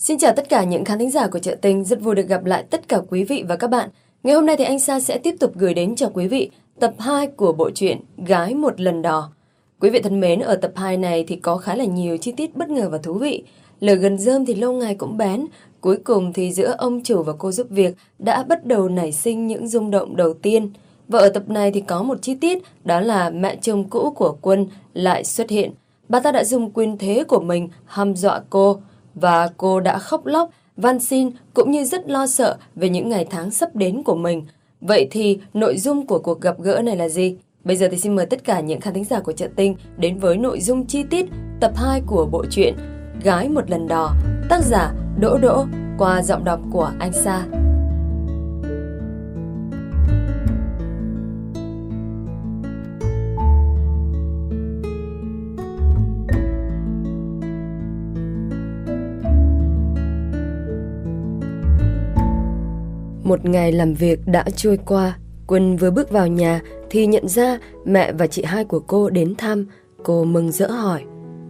Xin chào tất cả những khán thính giả của Chợ Tình, rất vui được gặp lại tất cả quý vị và các bạn. Ngày hôm nay thì anh Sa sẽ tiếp tục gửi đến cho quý vị tập 2 của bộ truyện Gái Một Lần Đò. Quý vị thân mến, ở tập 2 này thì có khá là nhiều chi tiết bất ngờ và thú vị. Lời gần rơm thì lâu ngày cũng bén. Cuối cùng thì giữa ông chủ và cô giúp việc đã bắt đầu nảy sinh những rung động đầu tiên. Và ở tập này thì có một chi tiết, đó là mẹ chồng cũ của Quân lại xuất hiện. Bà ta đã dùng quyền thế của mình hăm dọa cô, và cô đã khóc lóc, van xin cũng như rất lo sợ về những ngày tháng sắp đến của mình. Vậy thì nội dung của cuộc gặp gỡ này là gì? Bây giờ thì xin mời tất cả những khán thính giả của Chợ Tinh đến với nội dung chi tiết tập 2 của bộ truyện Gái Một Lần Đò, tác giả Đỗ Đỗ, qua giọng đọc của anh Sa. Một ngày làm việc đã trôi qua, Quân vừa bước vào nhà thì nhận ra mẹ và chị hai của cô đến thăm. Cô mừng rỡ hỏi: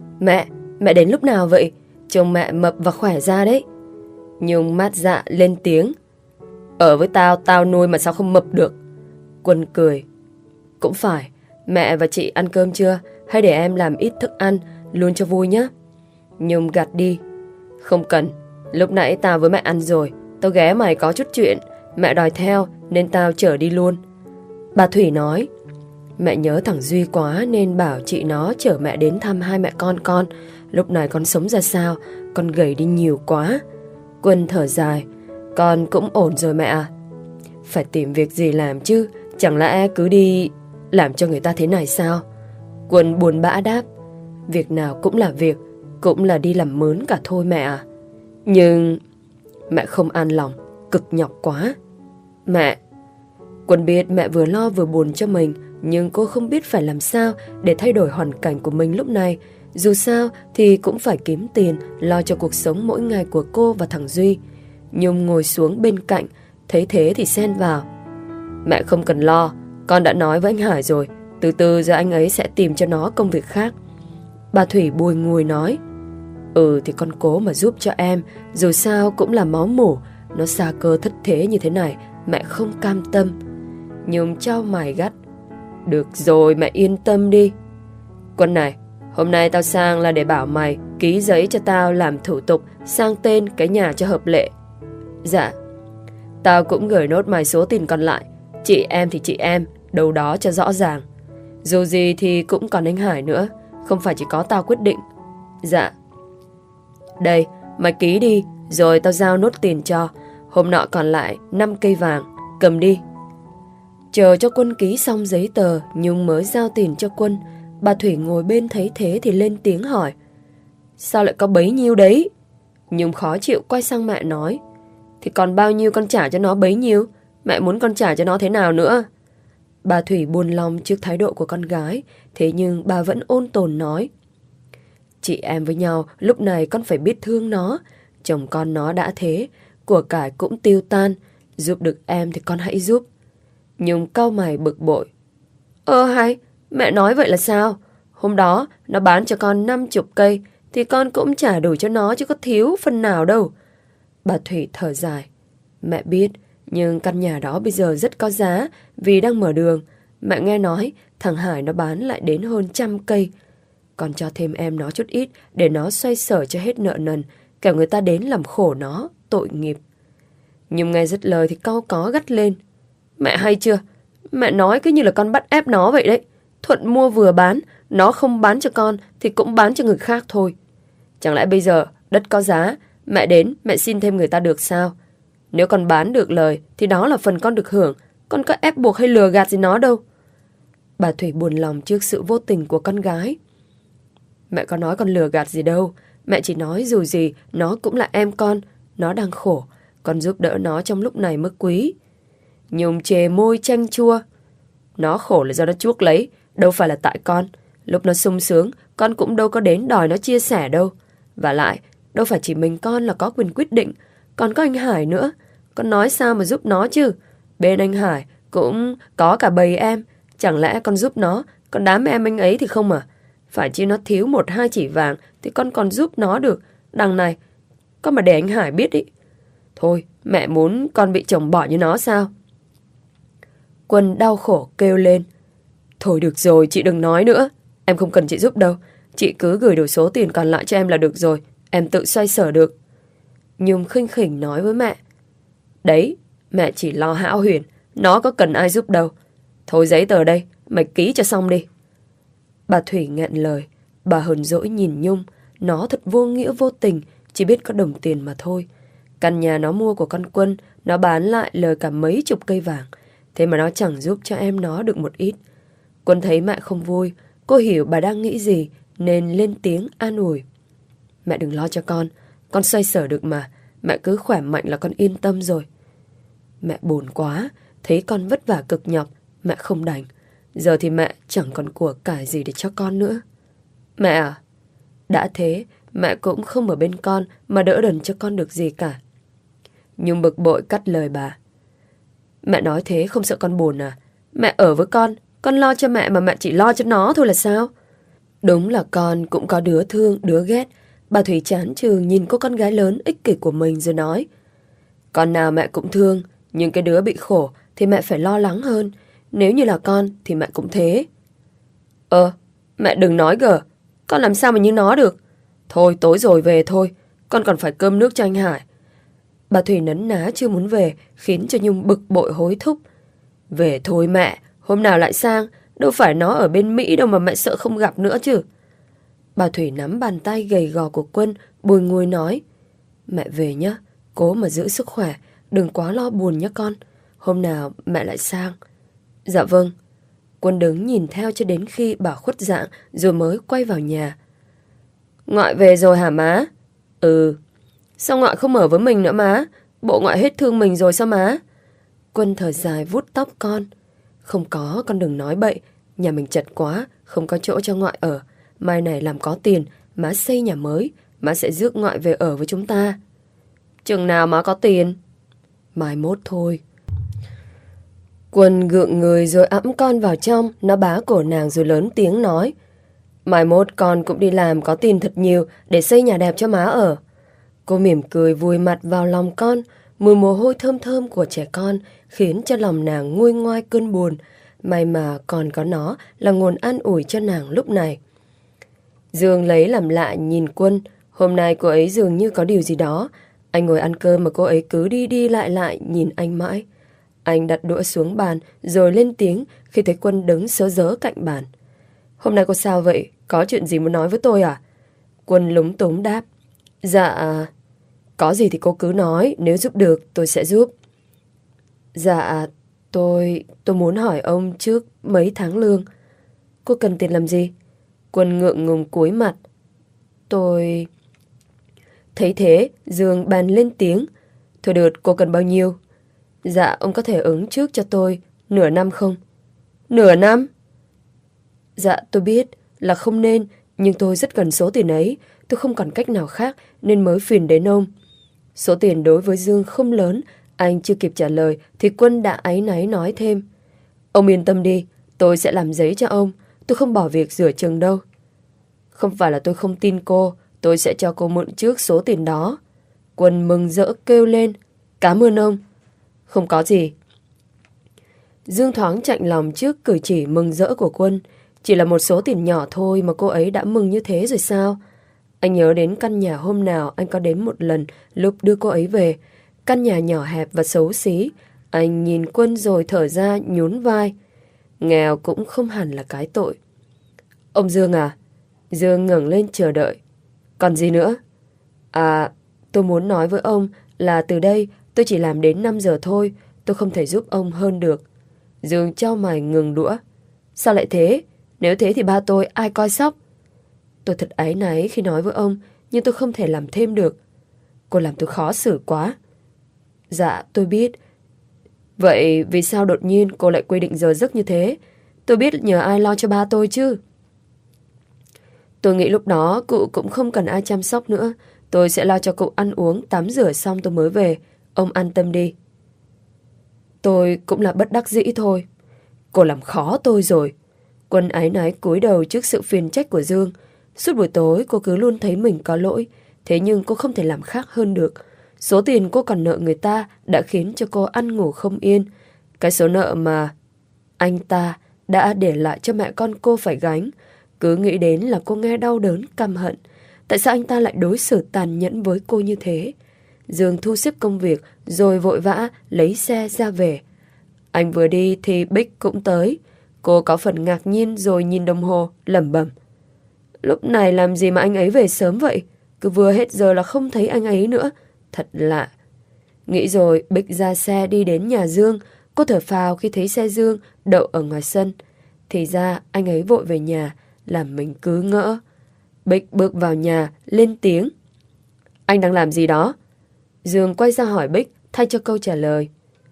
Mẹ đến lúc nào vậy? Trông mẹ mập và khỏe ra đấy. Nhung mát dạ lên tiếng: Ở với tao nuôi mà sao không mập được? Quân cười: Cũng phải, mẹ và chị ăn cơm chưa? Hay để em làm ít thức ăn luôn cho vui nhé. Nhung gạt đi: Không cần, lúc nãy tao với mẹ ăn rồi. Tao ghé mày có chút chuyện, mẹ đòi theo nên tao chở đi luôn. Bà Thủy nói: Mẹ nhớ thằng Duy quá nên bảo chị nó chở mẹ đến thăm hai mẹ con. Lúc này con sống ra sao? Con gầy đi nhiều quá. Quân thở dài: Con cũng ổn rồi mẹ à. Phải tìm việc gì làm chứ, chẳng lẽ cứ đi làm cho người ta thế này sao? Quân buồn bã đáp: Việc nào cũng là việc, cũng là đi làm mướn cả thôi mẹ à. Nhưng mẹ không an lòng, cực nhọc quá. Mẹ. Quân biết mẹ vừa lo vừa buồn cho mình, nhưng cô không biết phải làm sao để thay đổi hoàn cảnh của mình lúc này. Dù sao thì cũng phải kiếm tiền lo cho cuộc sống mỗi ngày của cô và thằng Duy. Nhung ngồi xuống bên cạnh, thấy thế thì xen vào: Mẹ không cần lo, con đã nói với anh Hải rồi, từ từ giờ anh ấy sẽ tìm cho nó công việc khác. Bà Thủy bùi ngùi nói: Thì con cố mà giúp cho em, dù sao cũng là máu mủ. Nó xa cơ thất thế như thế này, mẹ không cam tâm. Nhung chau mày gắt: Được rồi, mẹ yên tâm đi. Quân này, hôm nay tao sang là để bảo mày ký giấy cho tao làm thủ tục sang tên cái nhà cho hợp lệ. Dạ. Tao cũng gửi nốt mày số tiền còn lại. Chị em thì chị em, đâu đó cho rõ ràng. Dù gì thì cũng còn anh Hải nữa, không phải chỉ có tao quyết định. Dạ. Đây, mày ký đi, rồi tao giao nốt tiền cho. Hôm nọ còn lại 5 cây vàng, cầm đi. Chờ cho Quân ký xong giấy tờ, Nhung mới giao tiền cho Quân. Bà Thủy ngồi bên thấy thế thì lên tiếng hỏi: Sao lại có bấy nhiêu đấy? Nhung khó chịu quay sang mẹ nói: Thì còn bao nhiêu con trả cho nó bấy nhiêu. Mẹ muốn con trả cho nó thế nào nữa? Bà Thủy buồn lòng trước thái độ của con gái, thế nhưng bà vẫn ôn tồn nói: Chị em với nhau, lúc này con phải biết thương nó. Chồng con nó đã thế, của cải cũng tiêu tan. Giúp được em thì con hãy giúp. Nhung cau mày bực bội: Hay, mẹ nói vậy là sao? Hôm đó nó bán cho con 50 cây thì con cũng trả đủ cho nó chứ có thiếu phần nào đâu. Bà Thủy thở dài: Mẹ biết, nhưng căn nhà đó bây giờ rất có giá vì đang mở đường. Mẹ nghe nói thằng Hải nó bán lại đến hơn 100 cây. Con cho thêm em nó chút ít để nó xoay sở cho hết nợ nần, kẻo người ta đến làm khổ nó, tội nghiệp. Nhưng nghe dứt lời thì cau có gắt lên: Mẹ hay chưa? Mẹ nói cứ như là con bắt ép nó vậy đấy. Thuận mua vừa bán, nó không bán cho con thì cũng bán cho người khác thôi. Chẳng lẽ bây giờ đất có giá, mẹ đến mẹ xin thêm người ta được sao? Nếu con bán được lời thì đó là phần con được hưởng. Con có ép buộc hay lừa gạt gì nó đâu. Bà Thủy buồn lòng trước sự vô tình của con gái: Mẹ có nói con lừa gạt gì đâu. Mẹ chỉ nói dù gì nó cũng là em con. Nó đang khổ, con giúp đỡ nó trong lúc này mới quý. Nhung chề môi chanh chua: Nó khổ là do nó chuốc lấy, đâu phải là tại con. Lúc nó sung sướng, con cũng đâu có đến đòi nó chia sẻ đâu. Và lại, đâu phải chỉ mình con là có quyền quyết định, còn có anh Hải nữa. Con nói sao mà giúp nó chứ? Bên anh Hải cũng có cả bầy em. Chẳng lẽ con giúp nó, còn đám em anh ấy thì không à? Phải chi nó thiếu 1-2 chỉ vàng thì con còn giúp nó được. Đằng này, Con mà để anh Hải biết ý. Thôi, mẹ muốn con bị chồng bỏ như nó sao? Quân đau khổ kêu lên. Thôi được rồi, chị đừng nói nữa. Em không cần chị giúp đâu. Chị cứ gửi đủ số tiền còn lại cho em là được rồi. Em tự xoay sở được. Nhung khinh khỉnh nói với mẹ. Đấy, mẹ chỉ lo Hão Huyền. Nó có cần ai giúp đâu. Thôi giấy tờ đây, mày ký cho xong đi. Bà Thủy nghẹn lời. Bà hờn dỗi nhìn Nhung. Nó thật vô nghĩa vô tình, chỉ biết có đồng tiền mà thôi. Căn nhà nó mua của con Quân, nó bán lại lời cả mấy chục cây vàng. Thế mà nó chẳng giúp cho em nó được một ít. Quân thấy mẹ không vui. Cô hiểu bà đang nghĩ gì nên lên tiếng an ủi. Mẹ đừng lo cho con xoay sở được mà. Mẹ cứ khỏe mạnh là con yên tâm rồi. Mẹ buồn quá, thấy con vất vả cực nhọc, mẹ không đành. Giờ thì mẹ chẳng còn của cải gì để cho con nữa. Mẹ à, đã thế mẹ cũng không ở bên con mà đỡ đần cho con được gì cả. Nhung bực bội cắt lời bà. Mẹ nói thế không sợ con buồn à? Mẹ ở với con lo cho mẹ mà mẹ chỉ lo cho nó thôi là sao? Đúng là con cũng có đứa thương, đứa ghét. Bà Thủy chán chường nhìn cô con gái lớn ích kỷ của mình rồi nói. Con nào mẹ cũng thương, nhưng cái đứa bị khổ thì mẹ phải lo lắng hơn. Nếu như là con thì mẹ cũng thế. Mẹ đừng nói gở. Con làm sao mà như nó được. Thôi tối rồi về thôi. Con còn phải cơm nước cho anh Hải. Bà Thủy nấn ná chưa muốn về, khiến cho Nhung bực bội hối thúc. Về thôi mẹ, hôm nào lại sang. Đâu phải nó ở bên Mỹ đâu mà mẹ sợ không gặp nữa chứ. Bà Thủy nắm bàn tay gầy gò của Quân, bùi ngùi nói. Mẹ về nhé, cố mà giữ sức khỏe, đừng quá lo buồn nhé con. Hôm nào mẹ lại sang. Dạ vâng. Quân đứng nhìn theo cho đến khi bà khuất dạng rồi mới quay vào nhà. Ngoại về rồi hả má? Ừ. Sao ngoại không ở với mình nữa má? Bộ ngoại hết thương mình rồi sao má? Quân thở dài vuốt tóc con. Không có, con đừng nói bậy. Nhà mình chật quá, không có chỗ cho ngoại ở. Mai này làm có tiền, má xây nhà mới. Má sẽ rước ngoại về ở với chúng ta. Chừng nào má có tiền? Mai mốt thôi. Quân gượng người rồi ẵm con vào trong. Nó bá cổ nàng rồi lớn tiếng nói. Mai mốt con cũng đi làm có tiền thật nhiều để xây nhà đẹp cho má ở. Cô mỉm cười vùi mặt vào lòng con. Mùi mồ hôi thơm thơm của trẻ con khiến cho lòng nàng nguôi ngoai cơn buồn. May mà còn có nó là nguồn an ủi cho nàng lúc này. Dương lấy làm lạ nhìn Quân. Hôm nay cô ấy dường như có điều gì đó. Anh ngồi ăn cơm mà cô ấy cứ đi đi lại nhìn anh mãi. Anh đặt đũa xuống bàn rồi lên tiếng khi thấy Quân đứng sớ rớ cạnh bàn. Hôm nay cô sao vậy? Có chuyện gì muốn nói với tôi à? Quân lúng túng đáp. Dạ, có gì thì cô cứ nói, nếu giúp được tôi sẽ giúp. Dạ, tôi muốn hỏi ông trước mấy tháng lương. Cô cần tiền làm gì? Quân ngượng ngùng cúi mặt. Tôi... Thấy thế, Dương bàn lên tiếng. Thôi được, cô cần bao nhiêu? Dạ, ông có thể ứng trước cho tôi nửa năm không? Nửa năm? Dạ, tôi biết là không nên, nhưng tôi rất cần số tiền ấy. Tôi không còn cách nào khác nên mới phiền đến ông. Số tiền đối với Dương không lớn. Anh chưa kịp trả lời thì Quân đã áy náy nói thêm. Ông yên tâm đi, tôi sẽ làm giấy cho ông. Tôi không bỏ việc rửa chừng đâu. Không phải là tôi không tin cô, tôi sẽ cho cô mượn trước số tiền đó. Quân mừng rỡ kêu lên. Cảm ơn ông. Không có gì. Dương thoáng chạnh lòng trước cử chỉ mừng rỡ của Quân. Chỉ là một số tiền nhỏ thôi mà cô ấy đã mừng như thế rồi sao? Anh nhớ đến căn nhà hôm nào anh có đến một lần lúc đưa cô ấy về. Căn nhà nhỏ hẹp và xấu xí. Anh nhìn Quân rồi thở ra nhún vai. Nghèo cũng không hẳn là cái tội. Ông Dương à? Dương ngẩng lên chờ đợi. Còn gì nữa? À, tôi muốn nói với ông là từ đây tôi chỉ làm đến 5 giờ thôi. Tôi không thể giúp ông hơn được. Dương chau mày ngừng đũa. Sao lại thế? Nếu thế thì ba tôi ai coi sóc? Tôi thật áy náy khi nói với ông, nhưng tôi không thể làm thêm được. Cô làm tôi khó xử quá. Dạ, tôi biết. Vậy vì sao đột nhiên cô lại quy định giờ giấc như thế? Tôi biết nhờ ai lo cho ba tôi chứ. Tôi nghĩ lúc đó cụ cũng không cần ai chăm sóc nữa. Tôi sẽ lo cho cụ ăn uống, tắm rửa xong tôi mới về. Ông an tâm đi. Tôi cũng là bất đắc dĩ thôi. Cô làm khó tôi rồi. Quân áy náy cúi đầu trước sự phiền trách của Dương. Suốt buổi tối cô cứ luôn thấy mình có lỗi. Thế nhưng cô không thể làm khác hơn được. Số tiền cô còn nợ người ta đã khiến cho cô ăn ngủ không yên. Cái số nợ mà anh ta đã để lại cho mẹ con cô phải gánh. Cứ nghĩ đến là cô nghe đau đớn, căm hận. Tại sao anh ta lại đối xử tàn nhẫn với cô như thế? Dương thu xếp công việc rồi vội vã lấy xe ra về. Anh vừa đi thì Bích cũng tới. Cô có phần ngạc nhiên rồi nhìn đồng hồ, lẩm bẩm. Lúc này làm gì mà anh ấy về sớm vậy? Cứ vừa hết giờ là không thấy anh ấy nữa. Thật lạ. Nghĩ rồi Bích ra xe đi đến nhà Dương. Cô thở phào khi thấy xe Dương đậu ở ngoài sân. Thì ra anh ấy vội về nhà, làm mình cứ ngỡ. Bích bước vào nhà, lên tiếng. Anh đang làm gì đó? Dương quay ra hỏi Bích, thay cho câu trả lời.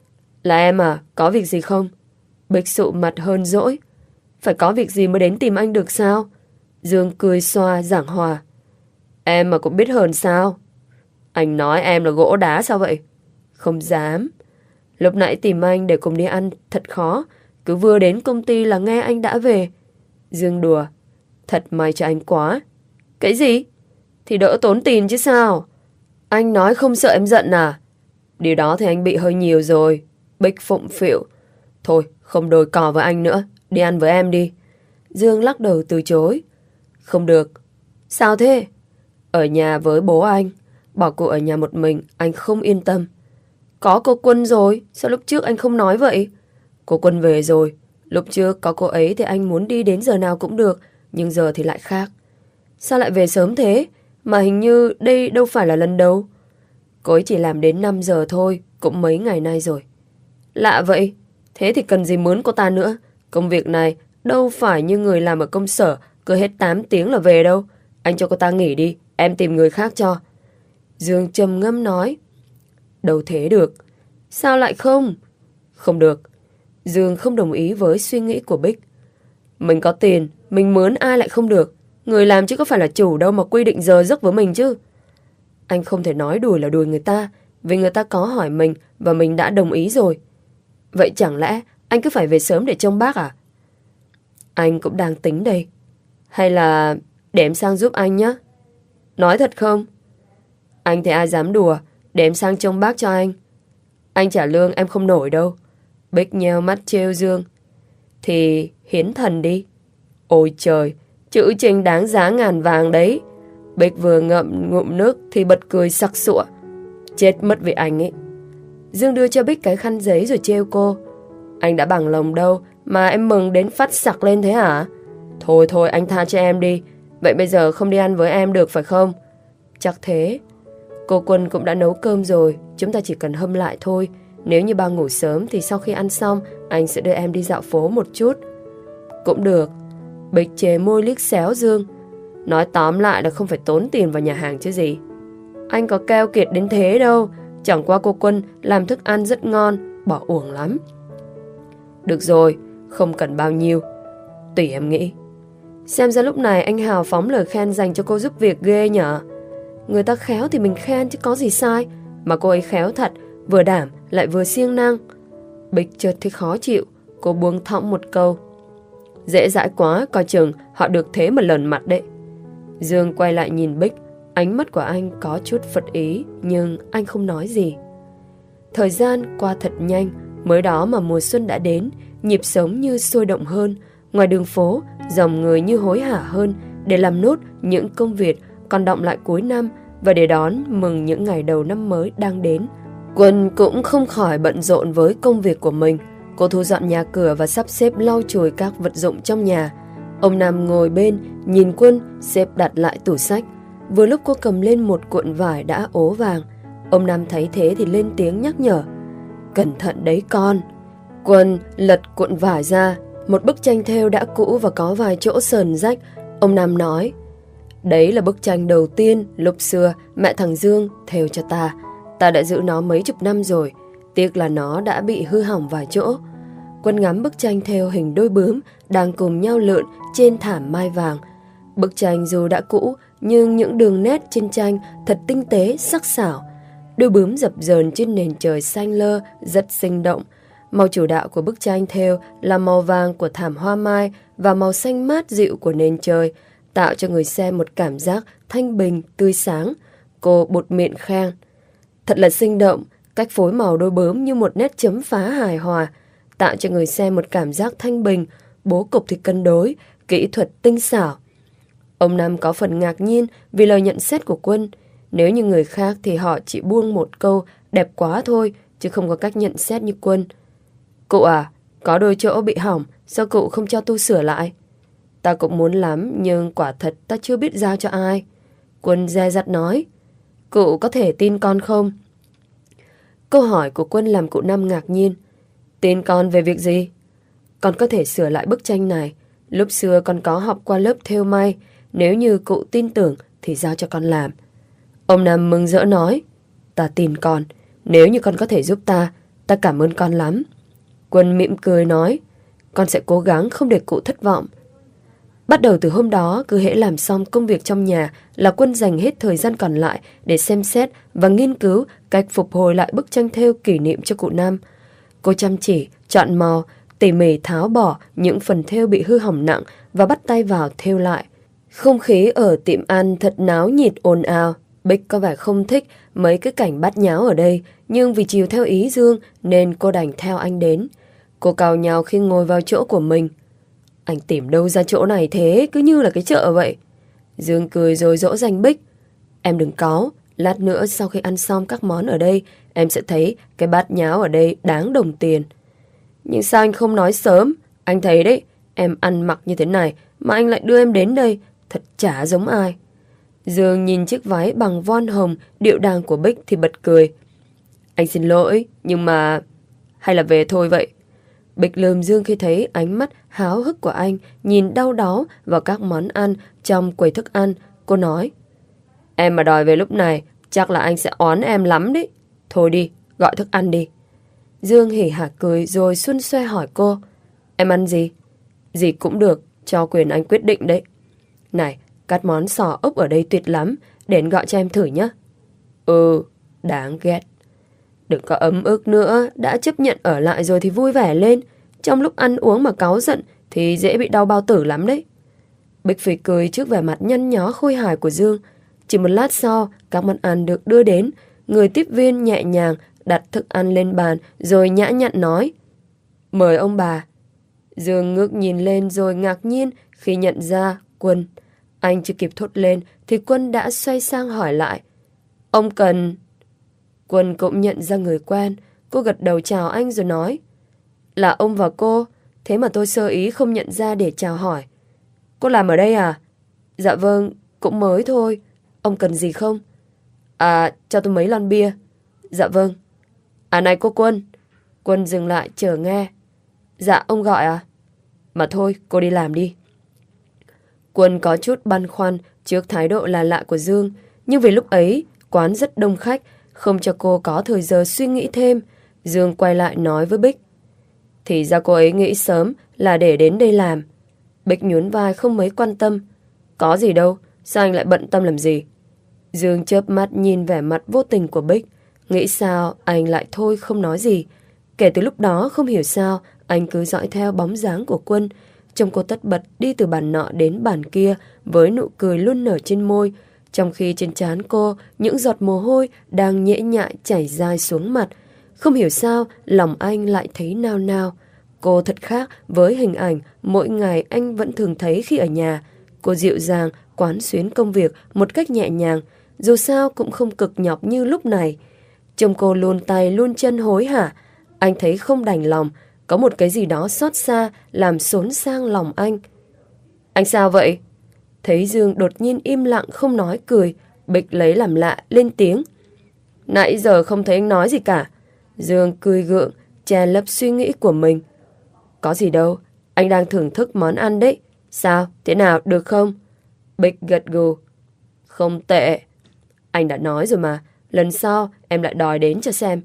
Là em à, có việc gì không? Bích sụ mặt hờn dỗi. Phải có việc gì mới đến tìm anh được sao? Dương cười xoa giảng hòa. Em mà cũng biết hờn sao? Anh nói em là gỗ đá sao vậy? Không dám. Lúc nãy tìm anh để cùng đi ăn thật khó. Cứ vừa đến công ty là nghe anh đã về. Dương đùa. Thật may cho anh quá. Cái gì? Thì đỡ tốn tiền chứ sao? Anh nói không sợ em giận à? Điều đó thì anh bị hơi nhiều rồi. Bích phụng phịu. Thôi không đôi cò với anh nữa. Đi ăn với em đi. Dương lắc đầu từ chối. Không được. Sao thế? Ở nhà với bố anh. Bỏ cô ở nhà một mình anh không yên tâm. Có cô Quân rồi. Sao lúc trước anh không nói vậy? Cô Quân về rồi. Lúc trước có cô ấy thì anh muốn đi đến giờ nào cũng được. Nhưng giờ thì lại khác. Sao lại về sớm thế? Mà hình như đây đâu phải là lần đầu. Cô ấy chỉ làm đến 5 giờ thôi. Cũng mấy ngày nay rồi. Lạ vậy. Thế thì cần gì mướn cô ta nữa. Công việc này đâu phải như người làm ở công sở. Cứ hết 8 tiếng là về đâu. Anh cho cô ta nghỉ đi. Em tìm người khác cho. Dương trầm ngâm nói. Đâu thế được. Sao lại không? Không được. Dương không đồng ý với suy nghĩ của Bích. Mình có tiền, mình mướn ai lại không được. Người làm chứ có phải là chủ đâu mà quy định giờ giấc với mình chứ. Anh không thể nói đùi là đùi người ta. Vì người ta có hỏi mình và mình đã đồng ý rồi. Vậy chẳng lẽ anh cứ phải về sớm để trông bác à? Anh cũng đang tính đây. Hay là để em sang giúp anh nhé. Nói thật không? Anh thì ai dám đùa. Để em sang trông bác cho anh. Anh trả lương em không nổi đâu. Bích nheo mắt trêu Dương. Thì hiến thần đi. Ôi trời, chữ Trinh đáng giá ngàn vàng đấy. Bích vừa ngậm ngụm nước thì bật cười sặc sụa. Chết mất vì anh ấy. Dương đưa cho Bích cái khăn giấy rồi trêu cô. Anh đã bằng lòng đâu mà em mừng đến phát sặc lên thế hả? Thôi thôi anh tha cho em đi. Vậy bây giờ không đi ăn với em được phải không? Chắc thế. Cô Quân cũng đã nấu cơm rồi. Chúng ta chỉ cần hâm lại thôi. Nếu như ba ngủ sớm thì sau khi ăn xong anh sẽ đưa em đi dạo phố một chút. Cũng được. Bích chề môi liếc xéo Dương. Nói tóm lại là không phải tốn tiền vào nhà hàng chứ gì. Anh có keo kiệt đến thế đâu. Chẳng qua cô Quân làm thức ăn rất ngon. Bỏ uổng lắm. Được rồi, không cần bao nhiêu. Tùy em nghĩ. Xem ra lúc này anh hào phóng lời khen dành cho cô giúp việc ghê nhở. Người ta khéo thì mình khen chứ có gì sai. Mà cô ấy khéo thật. Vừa đảm lại vừa siêng năng. Bích chợt thấy khó chịu. Cô buông thõng một câu. Dễ dãi quá, coi chừng họ được thế mà lờn mặt đấy. Dương quay lại nhìn Bích. Ánh mắt của anh có chút phật ý. Nhưng anh không nói gì. Thời gian qua thật nhanh. Mới đó mà mùa xuân đã đến. Nhịp sống như sôi động hơn. Ngoài đường phố, dòng người như hối hả hơn để làm nốt những công việc còn đọng lại cuối năm và để đón mừng những ngày đầu năm mới đang đến. Quân cũng không khỏi bận rộn với công việc của mình. Cô thu dọn nhà cửa và sắp xếp lau chùi các vật dụng trong nhà. Ông Nam ngồi bên, nhìn Quân xếp đặt lại tủ sách. Vừa lúc cô cầm lên một cuộn vải đã ố vàng. Ông Nam thấy thế thì lên tiếng nhắc nhở. Cẩn thận đấy con. Quân lật cuộn vải ra. Một bức tranh thêu đã cũ và có vài chỗ sờn rách. Ông Nam nói. Đấy là bức tranh đầu tiên lúc xưa mẹ thằng Dương thêu cho ta. Ta đã giữ nó mấy chục năm rồi. Tiếc là nó đã bị hư hỏng vài chỗ. Quân ngắm bức tranh thêu hình đôi bướm đang cùng nhau lượn trên thảm mai vàng. Bức tranh dù đã cũ nhưng những đường nét trên tranh thật tinh tế, sắc sảo. Đôi bướm dập dờn trên nền trời xanh lơ rất sinh động. Màu chủ đạo của bức tranh thêu là màu vàng của thảm hoa mai và màu xanh mát dịu của nền trời, tạo cho người xem một cảm giác thanh bình, tươi sáng. Cô buột miệng khen. Thật là sinh động, cách phối màu đôi bướm như một nét chấm phá hài hòa, tạo cho người xem một cảm giác thanh bình, bố cục thì cân đối, kỹ thuật tinh xảo. Ông Năm có phần ngạc nhiên vì lời nhận xét của Quân. Nếu như người khác thì họ chỉ buông một câu đẹp quá thôi, chứ không có cách nhận xét như Quân. Cụ à, có đôi chỗ bị hỏng, sao cụ không cho tu sửa lại? Ta cũng muốn lắm, nhưng quả thật ta chưa biết giao cho ai. Quân dè dặt nói. Cụ có thể tin con không? Câu hỏi của Quân làm cụ Năm ngạc nhiên. Tin con về việc gì? Con có thể sửa lại bức tranh này. Lúc xưa con có học qua lớp thêu may. Nếu như cụ tin tưởng thì giao cho con làm. Ông Năm mừng rỡ nói. Ta tin con. Nếu như con có thể giúp ta cảm ơn con lắm. Quân mỉm cười nói. Con sẽ cố gắng không để cụ thất vọng. Bắt đầu từ hôm đó, cứ hễ làm xong công việc trong nhà là Quân dành hết thời gian còn lại để xem xét và nghiên cứu cách phục hồi lại bức tranh thêu kỷ niệm cho cụ Năm. Cô chăm chỉ, chọn màu, tỉ mỉ tháo bỏ những phần thêu bị hư hỏng nặng và bắt tay vào thêu lại. Không khí ở tiệm ăn thật náo nhiệt ồn ào. Bích có vẻ không thích mấy cái cảnh bát nháo ở đây, nhưng vì chiều theo ý Dương nên cô đành theo anh đến. Cô càu nhàu khi ngồi vào chỗ của mình. Anh tìm đâu ra chỗ này thế, cứ như là cái chợ vậy. Dương cười rồi dỗ dành Bích. Em đừng cáu, lát nữa sau khi ăn xong các món ở đây, em sẽ thấy cái bát nháo ở đây đáng đồng tiền. Nhưng sao anh không nói sớm? Anh thấy đấy, em ăn mặc như thế này mà anh lại đưa em đến đây, thật chả giống ai. Dương nhìn chiếc váy bằng voan hồng điệu đàng của Bích thì bật cười. Anh xin lỗi, nhưng mà... hay là về thôi vậy? Bích lườm Dương khi thấy ánh mắt háo hức của anh nhìn đau đáu vào các món ăn trong quầy thức ăn. Cô nói, em mà đòi về lúc này chắc là anh sẽ oán em lắm đấy. Thôi đi, gọi thức ăn đi. Dương hỉ hả cười rồi xuân xoe hỏi cô, em ăn gì? Gì cũng được, cho quyền anh quyết định đấy. Này, các món sò ốc ở đây tuyệt lắm, để anh gọi cho em thử nhé. Ừ, đáng ghét. Đừng có ấm ức nữa, đã chấp nhận ở lại rồi thì vui vẻ lên. Trong lúc ăn uống mà cáu giận thì dễ bị đau bao tử lắm đấy. Bích phì cười trước vẻ mặt nhăn nhó khôi hài của Dương. Chỉ một lát sau, các món ăn được đưa đến. Người tiếp viên nhẹ nhàng đặt thức ăn lên bàn rồi nhã nhặn nói, mời ông bà. Dương ngước nhìn lên rồi ngạc nhiên khi nhận ra Quân. Anh chưa kịp thốt lên thì Quân đã xoay sang hỏi lại, ông cần... Quân cũng nhận ra người quen. Cô gật đầu chào anh rồi nói, là ông và cô. Thế mà tôi sơ ý không nhận ra để chào hỏi. Cô làm ở đây à? Dạ vâng, cũng mới thôi. Ông cần gì không? À, cho tôi mấy lon bia. Dạ vâng. À này cô Quân. Quân dừng lại chờ nghe. Dạ ông gọi à? Mà thôi, cô đi làm đi. Quân có chút băn khoăn trước thái độ là lạ của Dương. Nhưng vì lúc ấy, quán rất đông khách, không cho cô có thời giờ suy nghĩ thêm. Dương quay lại nói với Bích, thì ra cô ấy nghĩ sớm là để đến đây làm. Bích nhún vai không mấy quan tâm. Có gì đâu, sao anh lại bận tâm làm gì? Dương chớp mắt nhìn vẻ mặt vô tình của Bích. Nghĩ sao anh lại thôi không nói gì. Kể từ lúc đó không hiểu sao anh cứ dõi theo bóng dáng của Quân. Trông cô tất bật đi từ bàn nọ đến bàn kia với nụ cười luôn nở trên môi, trong khi trên trán cô những giọt mồ hôi đang nhễ nhại chảy dài xuống mặt. Không hiểu sao lòng anh lại thấy nao nao. Cô thật khác với hình ảnh mỗi ngày anh vẫn thường thấy khi ở nhà. Cô dịu dàng, quán xuyến công việc một cách nhẹ nhàng, dù sao cũng không cực nhọc như lúc này. Trông cô luôn tay luôn chân hối hả. Anh thấy không đành lòng, có một cái gì đó xót xa làm xốn sang lòng anh. Anh sao vậy? Thấy Dương đột nhiên im lặng không nói cười, Bích lấy làm lạ lên tiếng. Nãy giờ không thấy anh nói gì cả. Dương cười gượng, che lấp suy nghĩ của mình. Có gì đâu, anh đang thưởng thức món ăn đấy. Sao, thế nào, được không? Bích gật gù. Không tệ. Anh đã nói rồi mà, lần sau em lại đòi đến cho xem.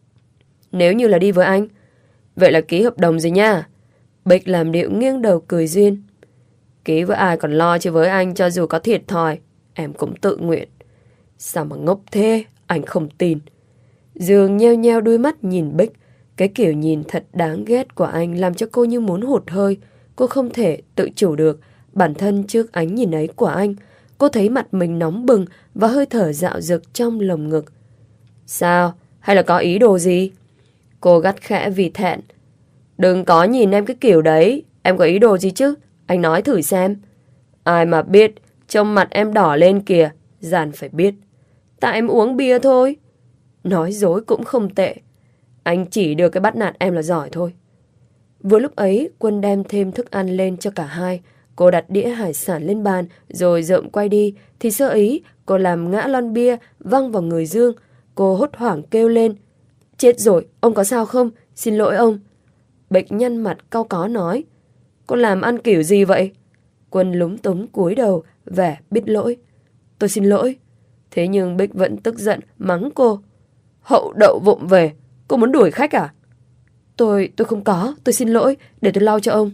Nếu như là đi với anh, vậy là ký hợp đồng rồi nha. Bích làm điệu nghiêng đầu cười duyên. Ký với ai còn lo, chứ với anh cho dù có thiệt thòi em cũng tự nguyện. Sao mà ngốc thế, anh không tin. Dương nheo nheo đôi mắt nhìn Bích. Cái kiểu nhìn thật đáng ghét của anh làm cho cô như muốn hụt hơi. Cô không thể tự chủ được bản thân trước ánh nhìn ấy của anh. cô thấy mặt mình nóng bừng và hơi thở dạo dực trong lồng ngực. Sao? Hay là có ý đồ gì? Cô gắt khẽ vì thẹn. Đừng có nhìn em cái kiểu đấy. Em có ý đồ gì chứ? Anh nói thử xem. Ai mà biết, trông mặt em đỏ lên kìa. Giản phải biết. Tại em uống bia thôi. Nói dối cũng không tệ. Anh chỉ được cái bắt nạt em là giỏi thôi. Vừa lúc ấy, Quân đem thêm thức ăn lên cho cả hai. Cô đặt đĩa hải sản lên bàn rồi rợm quay đi. Thì sơ ý, cô làm ngã lon bia văng vào người Dương. Cô hốt hoảng kêu lên. Chết rồi, ông có sao không? Xin lỗi ông. Bịch nhăn mặt cau có nói. Cô làm ăn kiểu gì vậy? Quân lúng túng cúi đầu, vẻ biết lỗi. Tôi xin lỗi. Thế nhưng Bích vẫn tức giận mắng cô. Hậu đậu vụng về, cô muốn đuổi khách à? Tôi không có, tôi xin lỗi, để tôi lau cho ông.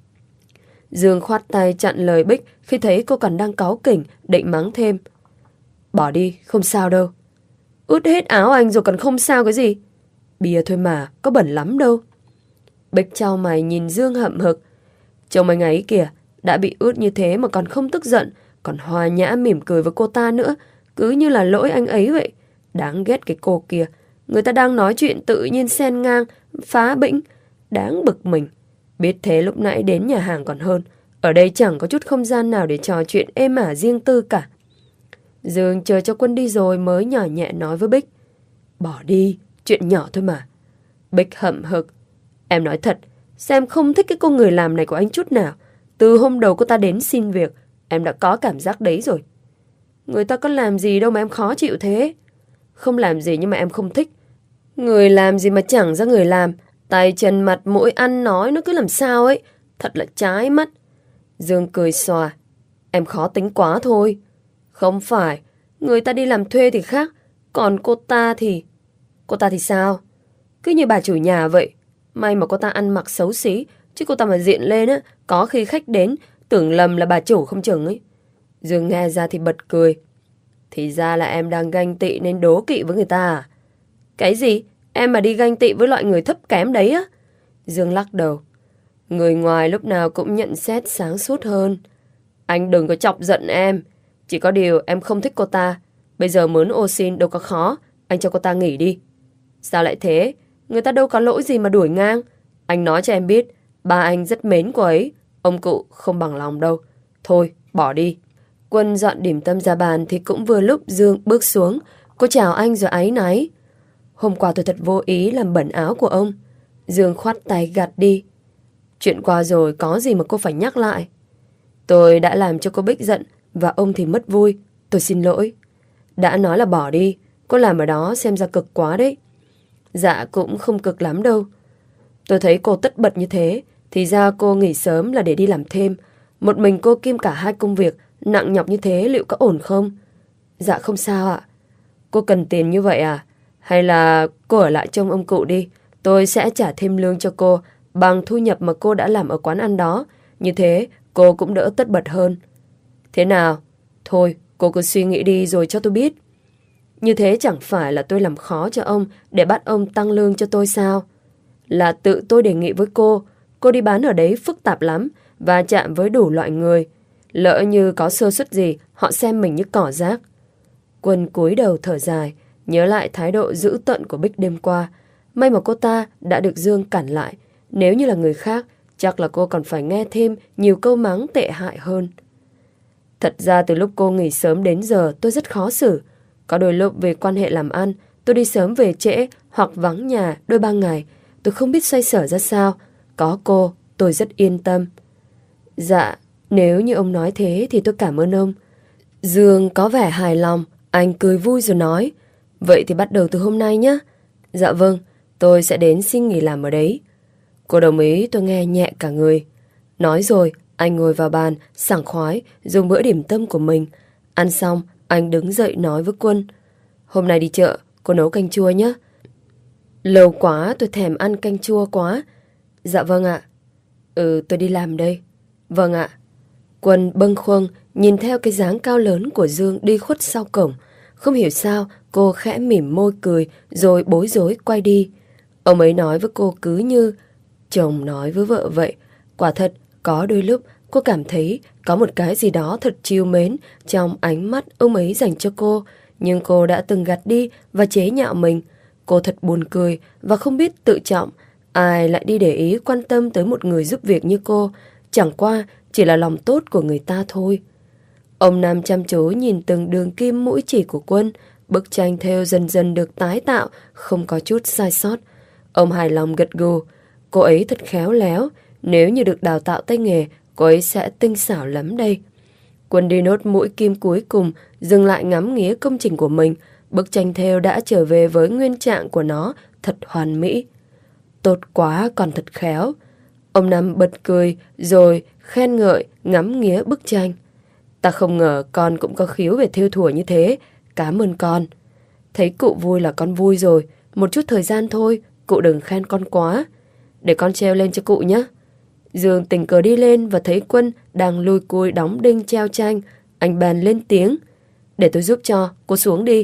Dương khoát tay chặn lời Bích khi thấy cô còn đang cáu kỉnh, định mắng thêm. Bỏ đi, không sao đâu. Ướt hết áo anh rồi còn không sao cái gì? Bia thôi mà, có bẩn lắm đâu. Bích chau mày nhìn Dương hậm hực. Trông anh ấy kìa, đã bị ướt như thế mà còn không tức giận, còn hòa nhã mỉm cười với cô ta nữa, cứ như là lỗi anh ấy vậy. Đáng ghét cái cô kia, người ta đang nói chuyện tự nhiên xen ngang, phá bĩnh, đáng bực mình. Biết thế lúc nãy đến nhà hàng còn hơn, ở đây chẳng có chút không gian nào để trò chuyện êm ả riêng tư cả. Dương chờ cho Quân đi rồi mới nhỏ nhẹ nói với Bích. Bỏ đi, chuyện nhỏ thôi mà. Bích hậm hực. Em nói thật, xem không thích cái cô người làm này của anh chút nào. Từ hôm đầu cô ta đến xin việc, em đã có cảm giác đấy rồi. Người ta có làm gì đâu mà em khó chịu thế. Không làm gì nhưng mà em không thích. Người làm gì mà chẳng ra người làm. Tay chân mặt mũi ăn nói nó cứ làm sao ấy. Thật là trái mắt. Dương cười xòa. Em khó tính quá thôi. Không phải, người ta đi làm thuê thì khác. Còn cô ta thì... Cô ta thì sao? Cứ như bà chủ nhà vậy. May mà cô ta ăn mặc xấu xí. Chứ cô ta mà diện lên á, có khi khách đến tưởng lầm là bà chủ không chừng ấy. Dương nghe ra thì bật cười. Thì ra là em đang ganh tị nên đố kỵ với người ta à? Cái gì? Em mà đi ganh tị với loại người thấp kém đấy á? Dương lắc đầu. Người ngoài lúc nào cũng nhận xét sáng suốt hơn. Anh đừng có chọc giận em. Chỉ có điều em không thích cô ta. Bây giờ mướn ô xin đâu có khó. Anh cho cô ta nghỉ đi. Sao lại thế? Người ta đâu có lỗi gì mà đuổi ngang. Anh nói cho em biết, ba anh rất mến cô ấy. Ông cụ không bằng lòng đâu. Thôi, bỏ đi. Quân dọn điểm tâm ra bàn thì cũng vừa lúc Dương bước xuống. Cô chào anh rồi áy náy. Hôm qua tôi thật vô ý làm bẩn áo của ông. Dương khoát tay gạt đi. Chuyện qua rồi có gì mà cô phải nhắc lại. Tôi đã làm cho cô Bích giận và ông thì mất vui. Tôi xin lỗi. Đã nói là bỏ đi. Cô làm ở đó xem ra cực quá đấy. Dạ cũng không cực lắm đâu. Tôi thấy cô tất bật như thế thì ra cô nghỉ sớm là để đi làm thêm. Một mình cô kiêm cả hai công việc nặng nhọc như thế liệu có ổn không? Dạ không sao ạ. Cô cần tiền như vậy à? Hay là cô ở lại trông ông cụ đi. Tôi sẽ trả thêm lương cho cô bằng thu nhập mà cô đã làm ở quán ăn đó. Như thế cô cũng đỡ tất bật hơn. Thế nào? Thôi cô cứ suy nghĩ đi rồi cho tôi biết. Như thế chẳng phải là tôi làm khó cho ông để bắt ông tăng lương cho tôi sao? Là tự tôi đề nghị với cô. Cô đi bán ở đấy phức tạp lắm và chạm với đủ loại người. Lỡ như có sơ suất gì họ xem mình như cỏ rác. Quân cúi đầu thở dài, nhớ lại thái độ dữ tợn của Bích đêm qua. May mà cô ta đã được Dương cản lại. Nếu như là người khác, chắc là cô còn phải nghe thêm nhiều câu mắng tệ hại hơn. Thật ra từ lúc cô nghỉ sớm đến giờ tôi rất khó xử. Có đôi lúc về quan hệ làm ăn, tôi đi sớm về trễ hoặc vắng nhà đôi ba ngày. Tôi không biết xoay sở ra sao. Có cô, tôi rất yên tâm. Dạ, nếu như ông nói thế thì tôi cảm ơn ông. Dương có vẻ hài lòng, anh cười vui rồi nói. Vậy thì bắt đầu từ hôm nay nhé. Dạ vâng, tôi sẽ đến xin nghỉ làm ở đấy. Cô đồng ý, tôi nghe nhẹ cả người. Nói rồi, anh ngồi vào bàn, sảng khoái, dùng bữa điểm tâm của mình. Ăn xong, anh đứng dậy nói với Quân. Hôm nay đi chợ, cô nấu canh chua nhé. Lâu quá tôi thèm ăn canh chua quá. Dạ vâng ạ. Tôi đi làm đây. Vâng ạ. Quân bâng khuâng nhìn theo cái dáng cao lớn của Dương đi khuất sau cổng. Không hiểu sao cô khẽ mỉm môi cười rồi bối rối quay đi. Ông ấy nói với cô cứ như chồng nói với vợ vậy. Quả thật có đôi lúc Cô cảm thấy có một cái gì đó thật trìu mến trong ánh mắt ông ấy dành cho cô, nhưng cô đã từng gạt đi và chế nhạo mình. Cô thật buồn cười và không biết tự trọng. Ai lại đi để ý quan tâm tới một người giúp việc như cô, chẳng qua chỉ là lòng tốt của người ta thôi. Ông Nam chăm chú nhìn từng đường kim mũi chỉ của Quân. Bức tranh thêu dần dần được tái tạo, không có chút sai sót. Ông hài lòng gật gù. Cô ấy thật khéo léo. Nếu như được đào tạo tay nghề, cô ấy sẽ tinh xảo lắm đây. Quân đi nốt mũi kim cuối cùng, dừng lại ngắm nghía công trình của mình. Bức tranh thêu đã trở về với nguyên trạng của nó, thật hoàn mỹ. Tốt quá, còn thật khéo. Ông Năm bật cười, rồi khen ngợi, ngắm nghía bức tranh. Ta không ngờ con cũng có khiếu về thêu thùa như thế. Cảm ơn con. Thấy cụ vui là con vui rồi. Một chút thời gian thôi, cụ đừng khen con quá. Để con treo lên cho cụ nhé. Dương tình cờ đi lên và thấy Quân đang lùi cùi đóng đinh treo tranh. Anh bèn lên tiếng. Để tôi giúp cho, cô xuống đi.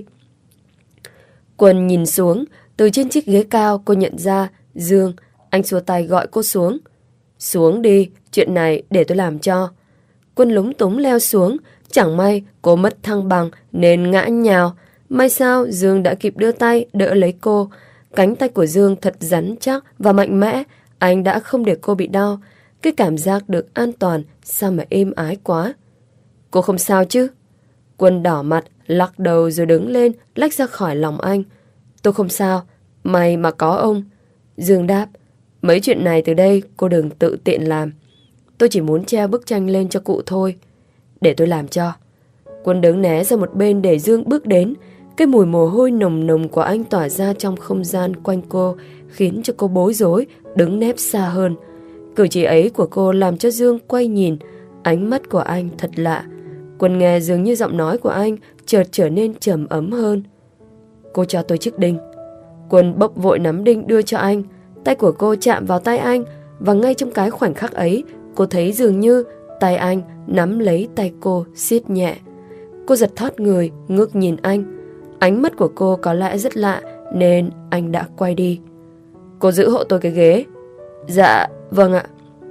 Quân nhìn xuống. Từ trên chiếc ghế cao cô nhận ra Dương. Anh xua tay gọi cô xuống. Xuống đi, chuyện này để tôi làm cho. Quân lúng túng leo xuống. Chẳng may cô mất thăng bằng nên ngã nhào. May sao Dương đã kịp đưa tay đỡ lấy cô. Cánh tay của Dương thật rắn chắc và mạnh mẽ. Anh đã không để cô bị đau. Cái cảm giác được an toàn sao mà êm ái quá. Cô không sao chứ? Quân đỏ mặt, lắc đầu rồi đứng lên, lách ra khỏi lòng anh. Tôi không sao, may mà có ông. Dương đáp, mấy chuyện này từ đây cô đừng tự tiện làm. Tôi chỉ muốn treo bức tranh lên cho cụ thôi. Để tôi làm cho. Quân đứng né ra một bên để Dương bước đến. Cái mùi mồ hôi nồng nồng của anh tỏa ra trong không gian quanh cô, khiến cho cô bối rối, đứng nép xa hơn. Cử chỉ ấy của cô làm cho Dương quay nhìn. Ánh mắt của anh thật lạ. Quân nghe dường như giọng nói của anh chợt trở nên trầm ấm hơn. Cô cho tôi chiếc đinh. Quân bốc vội nắm đinh đưa cho anh. Tay của cô chạm vào tay anh. Và ngay trong cái khoảnh khắc ấy, cô thấy dường như tay anh nắm lấy tay cô siết nhẹ. Cô giật thót người, ngước nhìn anh. Ánh mắt của cô có lẽ rất lạ, nên anh đã quay đi. Cô giữ hộ tôi cái ghế. Dạ, vâng ạ.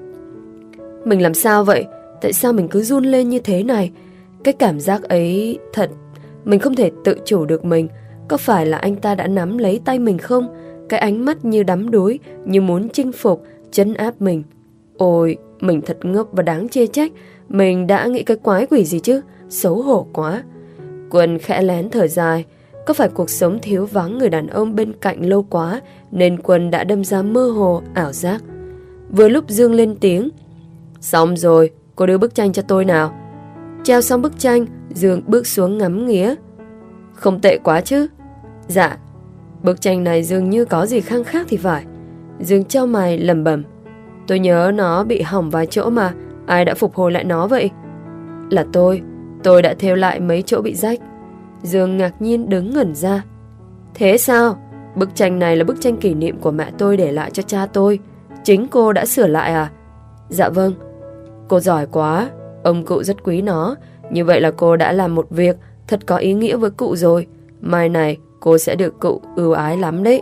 Mình làm sao vậy? Tại sao mình cứ run lên như thế này? Cái cảm giác ấy thật. Mình không thể tự chủ được mình. Có phải là anh ta đã nắm lấy tay mình không? Cái ánh mắt như đắm đuối, như muốn chinh phục, trấn áp mình. Ôi, mình thật ngốc và đáng chê trách. Mình đã nghĩ cái quái quỷ gì chứ? Xấu hổ quá. Quân khẽ lén thở dài. Có phải cuộc sống thiếu vắng người đàn ông bên cạnh lâu quá, nên Quân đã đâm ra mơ hồ, ảo giác. Vừa lúc Dương lên tiếng. Xong rồi, cô đưa bức tranh cho tôi nào. Treo xong bức tranh, Dương bước xuống ngắm nghía. Không tệ quá chứ? Dạ. Bức tranh này dường như có gì khăng khác thì phải. Dương chau mày lẩm bẩm. Tôi nhớ nó bị hỏng vài chỗ mà. Ai đã phục hồi lại nó vậy? Là tôi đã thêu lại mấy chỗ bị rách. Dương ngạc nhiên đứng ngẩn ra. Thế sao? Bức tranh này là bức tranh kỷ niệm của mẹ tôi để lại cho cha tôi. Chính cô đã sửa lại à? Dạ vâng. Cô giỏi quá. Ông cụ rất quý nó. Như vậy là cô đã làm một việc thật có ý nghĩa với cụ rồi. Mai này cô sẽ được cụ ưu ái lắm đấy.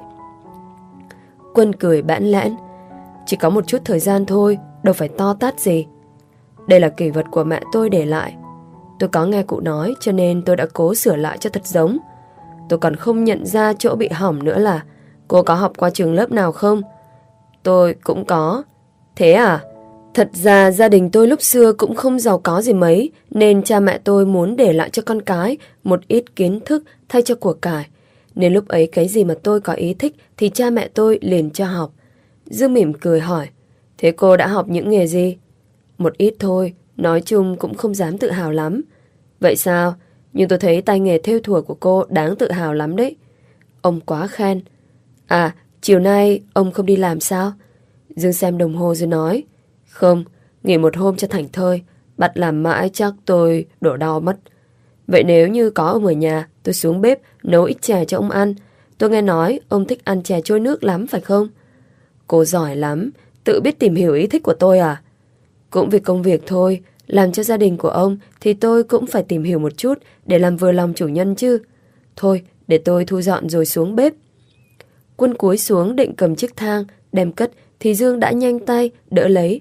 Quân cười bẽn lẽn. Chỉ có một chút thời gian thôi, đâu phải to tát gì. Đây là kỷ vật của mẹ tôi để lại. Tôi có nghe cụ nói, cho nên tôi đã cố sửa lại cho thật giống. Tôi còn không nhận ra chỗ bị hỏng nữa là. Cô có học qua trường lớp nào không? Tôi cũng có. Thế à? Thật ra gia đình tôi lúc xưa cũng không giàu có gì mấy, nên cha mẹ tôi muốn để lại cho con cái một ít kiến thức thay cho của cải. Nên lúc ấy cái gì mà tôi có ý thích thì cha mẹ tôi liền cho học. Dương mỉm cười hỏi. Thế cô đã học những nghề gì? Một ít thôi, nói chung cũng không dám tự hào lắm. Vậy sao? Nhưng tôi thấy tay nghề thêu thùa của cô đáng tự hào lắm đấy. Ông quá khen. À, chiều nay ông không đi làm sao? Dương xem đồng hồ rồi nói. Không, nghỉ một hôm cho thảnh thơi. Bắt làm mãi chắc tôi đổ đau mất. Vậy nếu như có ông ở nhà, tôi xuống bếp nấu ít chè cho ông ăn. Tôi nghe nói ông thích ăn chè trôi nước lắm phải không? Cô giỏi lắm, tự biết tìm hiểu ý thích của tôi à? Cũng vì công việc thôi, làm cho gia đình của ông thì tôi cũng phải tìm hiểu một chút để làm vừa lòng chủ nhân chứ. Thôi, để tôi thu dọn rồi xuống bếp. Quân cúi xuống định cầm chiếc thang, đem cất thì Dương đã nhanh tay, đỡ lấy.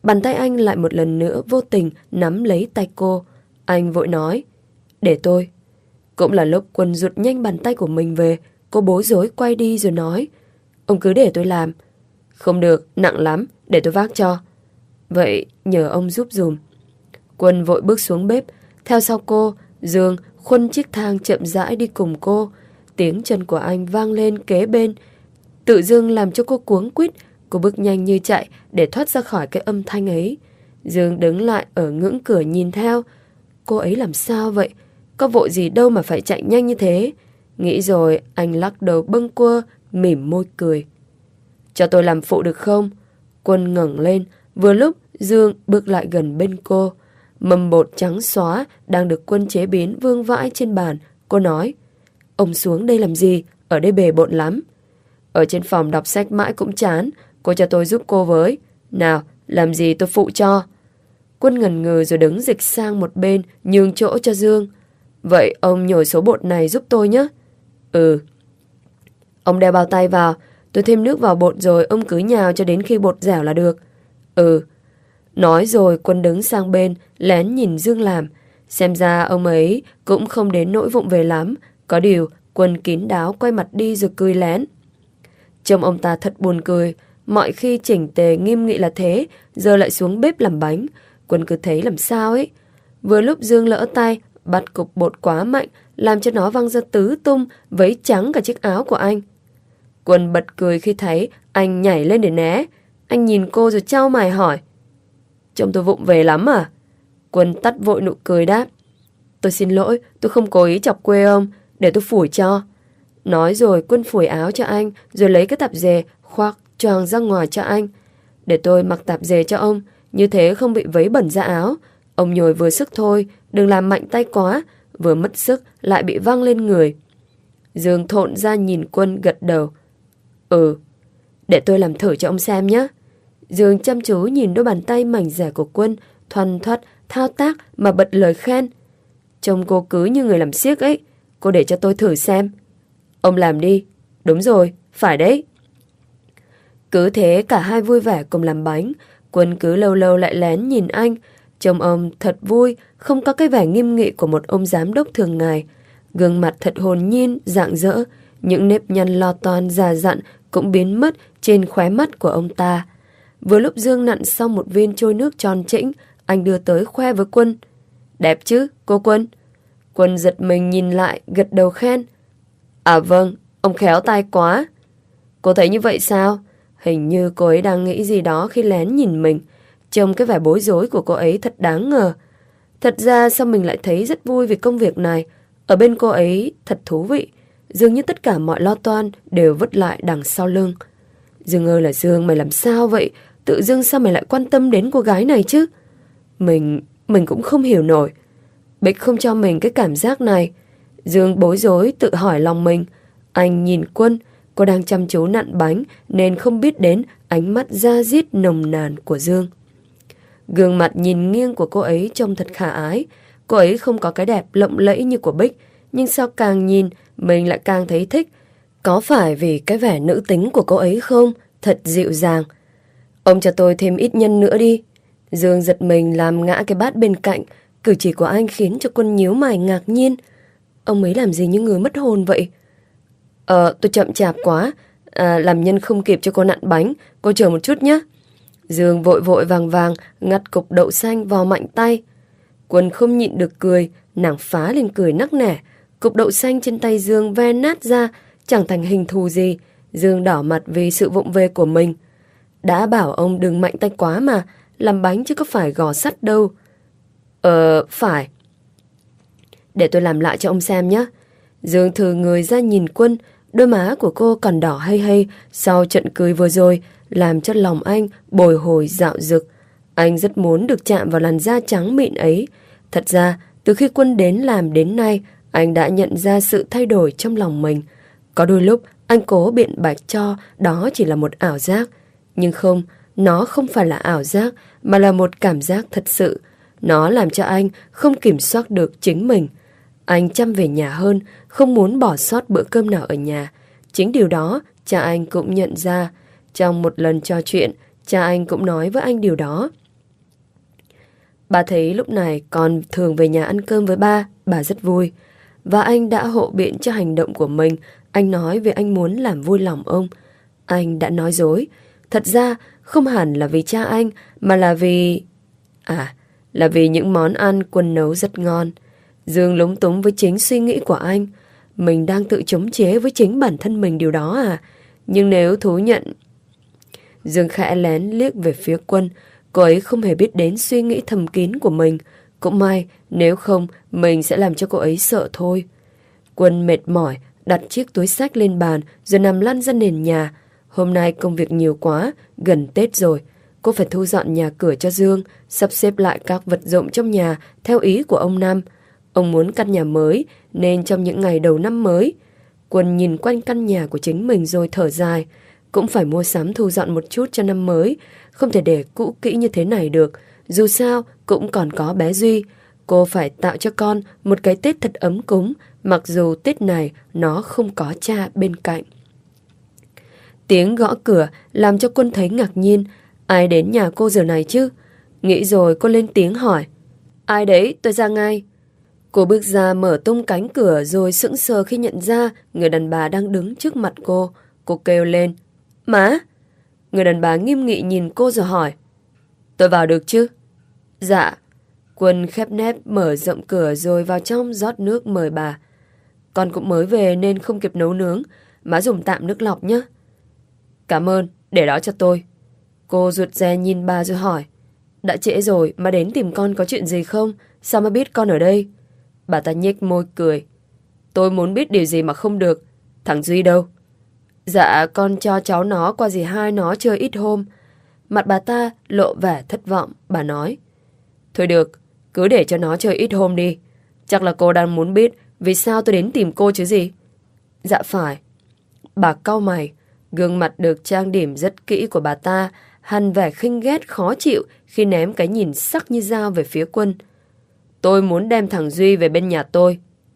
bàn tay anh lại một lần nữa vô tình nắm lấy tay cô. Anh vội nói, để tôi. Cũng là lúc Quân rụt nhanh bàn tay của mình về. Cô bối rối quay đi rồi nói, ông cứ để tôi làm. Không được, nặng lắm, để tôi vác cho. Vậy nhờ ông giúp dùm. Quân vội bước xuống bếp. Theo sau cô, Dương khuân chiếc thang chậm rãi đi cùng cô. Tiếng chân của anh vang lên kế bên, tự dưng làm cho cô cuống quýt. Cô bước nhanh như chạy để thoát ra khỏi cái âm thanh ấy. Dương đứng lại ở ngưỡng cửa nhìn theo. Cô ấy làm sao vậy? Có vội gì đâu mà phải chạy nhanh như thế. Nghĩ rồi anh lắc đầu bâng quơ, mỉm môi cười. Cho tôi làm phụ được không? Quân ngẩng lên. Vừa lúc Dương bước lại gần bên cô. Mâm bột trắng xóa đang được Quân chế biến vương vãi trên bàn. Cô nói, ông xuống đây làm gì? Ở đây bề bộn lắm. Ở trên phòng đọc sách mãi cũng chán. Cô cho tôi giúp cô với. Nào, làm gì tôi phụ cho. Quân ngần ngừ rồi đứng dịch sang một bên, nhường chỗ cho Dương. Vậy ông nhồi số bột này giúp tôi nhé. Ừ. Ông đeo bao tay vào. Tôi thêm nước vào bột rồi ông cứ nhào cho đến khi bột dẻo là được. Ừ. Nói rồi Quân đứng sang bên, lén nhìn Dương làm. Xem ra ông ấy cũng không đến nỗi vụng về lắm. Có điều Quân kín đáo quay mặt đi rồi cười lén. Trông ông ta thật buồn cười. Mọi khi chỉnh tề nghiêm nghị là thế, giờ lại xuống bếp làm bánh. Quân cứ thấy làm sao ấy. Vừa lúc Dương lỡ tay, bắt cục bột quá mạnh, làm cho nó văng ra tứ tung, vấy trắng cả chiếc áo của anh. Quân bật cười khi thấy anh nhảy lên để né. Anh nhìn cô rồi chau mày hỏi, trông tôi vụng về lắm à? Quân tắt vội nụ cười đáp, tôi xin lỗi, tôi không cố ý chọc quê ông, để tôi phủi cho. Nói rồi Quân phủi áo cho anh, rồi lấy cái tạp dề khoác choàng ra ngoài cho anh. Để tôi mặc tạp dề cho ông, như thế không bị vấy bẩn ra áo. Ông nhồi vừa sức thôi, đừng làm mạnh tay quá, vừa mất sức lại bị văng lên người. Dương thộn ra nhìn Quân gật đầu. Ừ, để tôi làm thử cho ông xem nhé. Dương chăm chú nhìn đôi bàn tay mảnh dẻ của Quân, thoăn thoắt, thao tác mà bật lời khen. Trông cô cứ như người làm xiếc ấy, cô để cho tôi thử xem. Ông làm đi. Đúng rồi, phải đấy. Cứ thế cả hai vui vẻ cùng làm bánh. Quân cứ lâu lâu lại lén nhìn anh. Trông ông thật vui, không có cái vẻ nghiêm nghị của một ông giám đốc thường ngày. Gương mặt thật hồn nhiên, rạng rỡ. Những nếp nhăn lo toan già dặn cũng biến mất trên khóe mắt của ông ta. Vừa lúc Dương nặn xong một viên trôi nước tròn trĩnh, anh đưa tới khoe với Quân. Đẹp chứ, cô Quân? Quân giật mình nhìn lại, gật đầu khen. À vâng, ông khéo tay quá. Cô thấy như vậy sao? Hình như cô ấy đang nghĩ gì đó khi lén nhìn mình. Trông cái vẻ bối rối của cô ấy thật đáng ngờ. Thật ra sao mình lại thấy rất vui vì công việc này. Ở bên cô ấy thật thú vị. Dường như tất cả mọi lo toan đều vứt lại đằng sau lưng. Dương ơi là Dương, mày làm sao vậy? Tự dưng sao mày lại quan tâm đến cô gái này chứ? Mình cũng không hiểu nổi. Bích không cho mình cái cảm giác này. Dương bối rối tự hỏi lòng mình. Anh nhìn Quân, cô đang chăm chú nặn bánh nên không biết đến ánh mắt da diết nồng nàn của Dương. Gương mặt nhìn nghiêng của cô ấy trông thật khả ái. Cô ấy không có cái đẹp lộng lẫy như của Bích, nhưng sao càng nhìn mình lại càng thấy thích. Có phải vì cái vẻ nữ tính của cô ấy không? Thật dịu dàng. Ông cho tôi thêm ít nhân nữa đi. Dương giật mình làm ngã cái bát bên cạnh. Cử chỉ của anh khiến cho Quân nhíu mày ngạc nhiên. Ông ấy làm gì như người mất hồn vậy? Tôi chậm chạp quá. Làm nhân không kịp cho cô nặn bánh. Cô chờ một chút nhé. Dương vội vội vàng vàng ngắt cục đậu xanh vào mạnh tay. Quân không nhịn được cười, nàng phá lên cười nắc nẻ. Cục đậu xanh trên tay Dương ve nát ra, chẳng thành hình thù gì. Dương đỏ mặt vì sự vụng về của mình. Đã bảo ông đừng mạnh tay quá mà, làm bánh chứ có phải gò sắt đâu. Phải. Để tôi làm lại cho ông xem nhé. Dương thừ người ra nhìn Quân, đôi má của cô còn đỏ hay hay sau trận cười vừa rồi, làm cho lòng anh bồi hồi dạo dực. Anh rất muốn được chạm vào làn da trắng mịn ấy. Thật ra, từ khi Quân đến làm đến nay, anh đã nhận ra sự thay đổi trong lòng mình. Có đôi lúc, anh cố biện bạch cho đó chỉ là một ảo giác. Nhưng không, nó không phải là ảo giác, mà là một cảm giác thật sự. Nó làm cho anh không kiểm soát được chính mình. Anh chăm về nhà hơn, không muốn bỏ sót bữa cơm nào ở nhà. Chính điều đó, cha anh cũng nhận ra. Trong một lần trò chuyện, cha anh cũng nói với anh điều đó. Bà thấy lúc này con thường về nhà ăn cơm với ba, bà rất vui. Và anh đã hộ biện cho hành động của mình. Anh nói vì anh muốn làm vui lòng ông. Anh đã nói dối. Thật ra không hẳn là vì cha anh, mà là vì... là vì những món ăn Quân nấu rất ngon. Dương lúng túng với chính suy nghĩ của anh. Mình đang tự chống chế với chính bản thân mình điều đó à? Nhưng nếu thú nhận... Dương khẽ lén liếc về phía Quân. Cô ấy không hề biết đến suy nghĩ thầm kín của mình. Cũng may, nếu không, mình sẽ làm cho cô ấy sợ thôi. Quân mệt mỏi, đặt chiếc túi xách lên bàn rồi nằm lăn ra nền nhà. Hôm nay công việc nhiều quá, gần Tết rồi. Cô phải thu dọn nhà cửa cho Dương, sắp xếp lại các vật dụng trong nhà theo ý của ông Năm. Ông muốn căn nhà mới, nên trong những ngày đầu năm mới, Quân nhìn quanh căn nhà của chính mình rồi thở dài. Cũng phải mua sắm thu dọn một chút cho năm mới, không thể để cũ kỹ như thế này được. Dù sao, cũng còn có bé Duy. Cô phải tạo cho con một cái Tết thật ấm cúng, mặc dù Tết này nó không có cha bên cạnh. Tiếng gõ cửa làm cho Quân thấy ngạc nhiên. Ai đến nhà cô giờ này chứ? Nghĩ rồi cô lên tiếng hỏi. Ai đấy, tôi ra ngay. Cô bước ra mở tung cánh cửa rồi sững sờ khi nhận ra người đàn bà đang đứng trước mặt cô. Cô kêu lên. Má! Người đàn bà nghiêm nghị nhìn cô rồi hỏi. Tôi vào được chứ? Dạ. Quân khép nép mở rộng cửa rồi vào trong rót nước mời bà. Con cũng mới về nên không kịp nấu nướng. Má dùng tạm nước lọc nhé. Cảm ơn, để đó cho tôi. Cô rụt rè nhìn bà rồi hỏi. Đã trễ rồi mà đến tìm con có chuyện gì không? Sao mà biết con ở đây? Bà ta nhếch môi cười. Tôi muốn biết điều gì mà không được. Thằng Duy đâu? Dạ con cho cháu nó qua dì hai nó chơi ít hôm. Mặt bà ta lộ vẻ thất vọng. Bà nói. Thôi được, cứ để cho nó chơi ít hôm đi. Chắc là cô đang muốn biết vì sao tôi đến tìm cô chứ gì? Dạ phải. Bà cau mày. Gương mặt được trang điểm rất kỹ của bà ta hằn vẻ khinh ghét khó chịu khi ném cái nhìn sắc như dao về phía Quân. Tôi muốn đem thằng Duy về bên nhà tôi.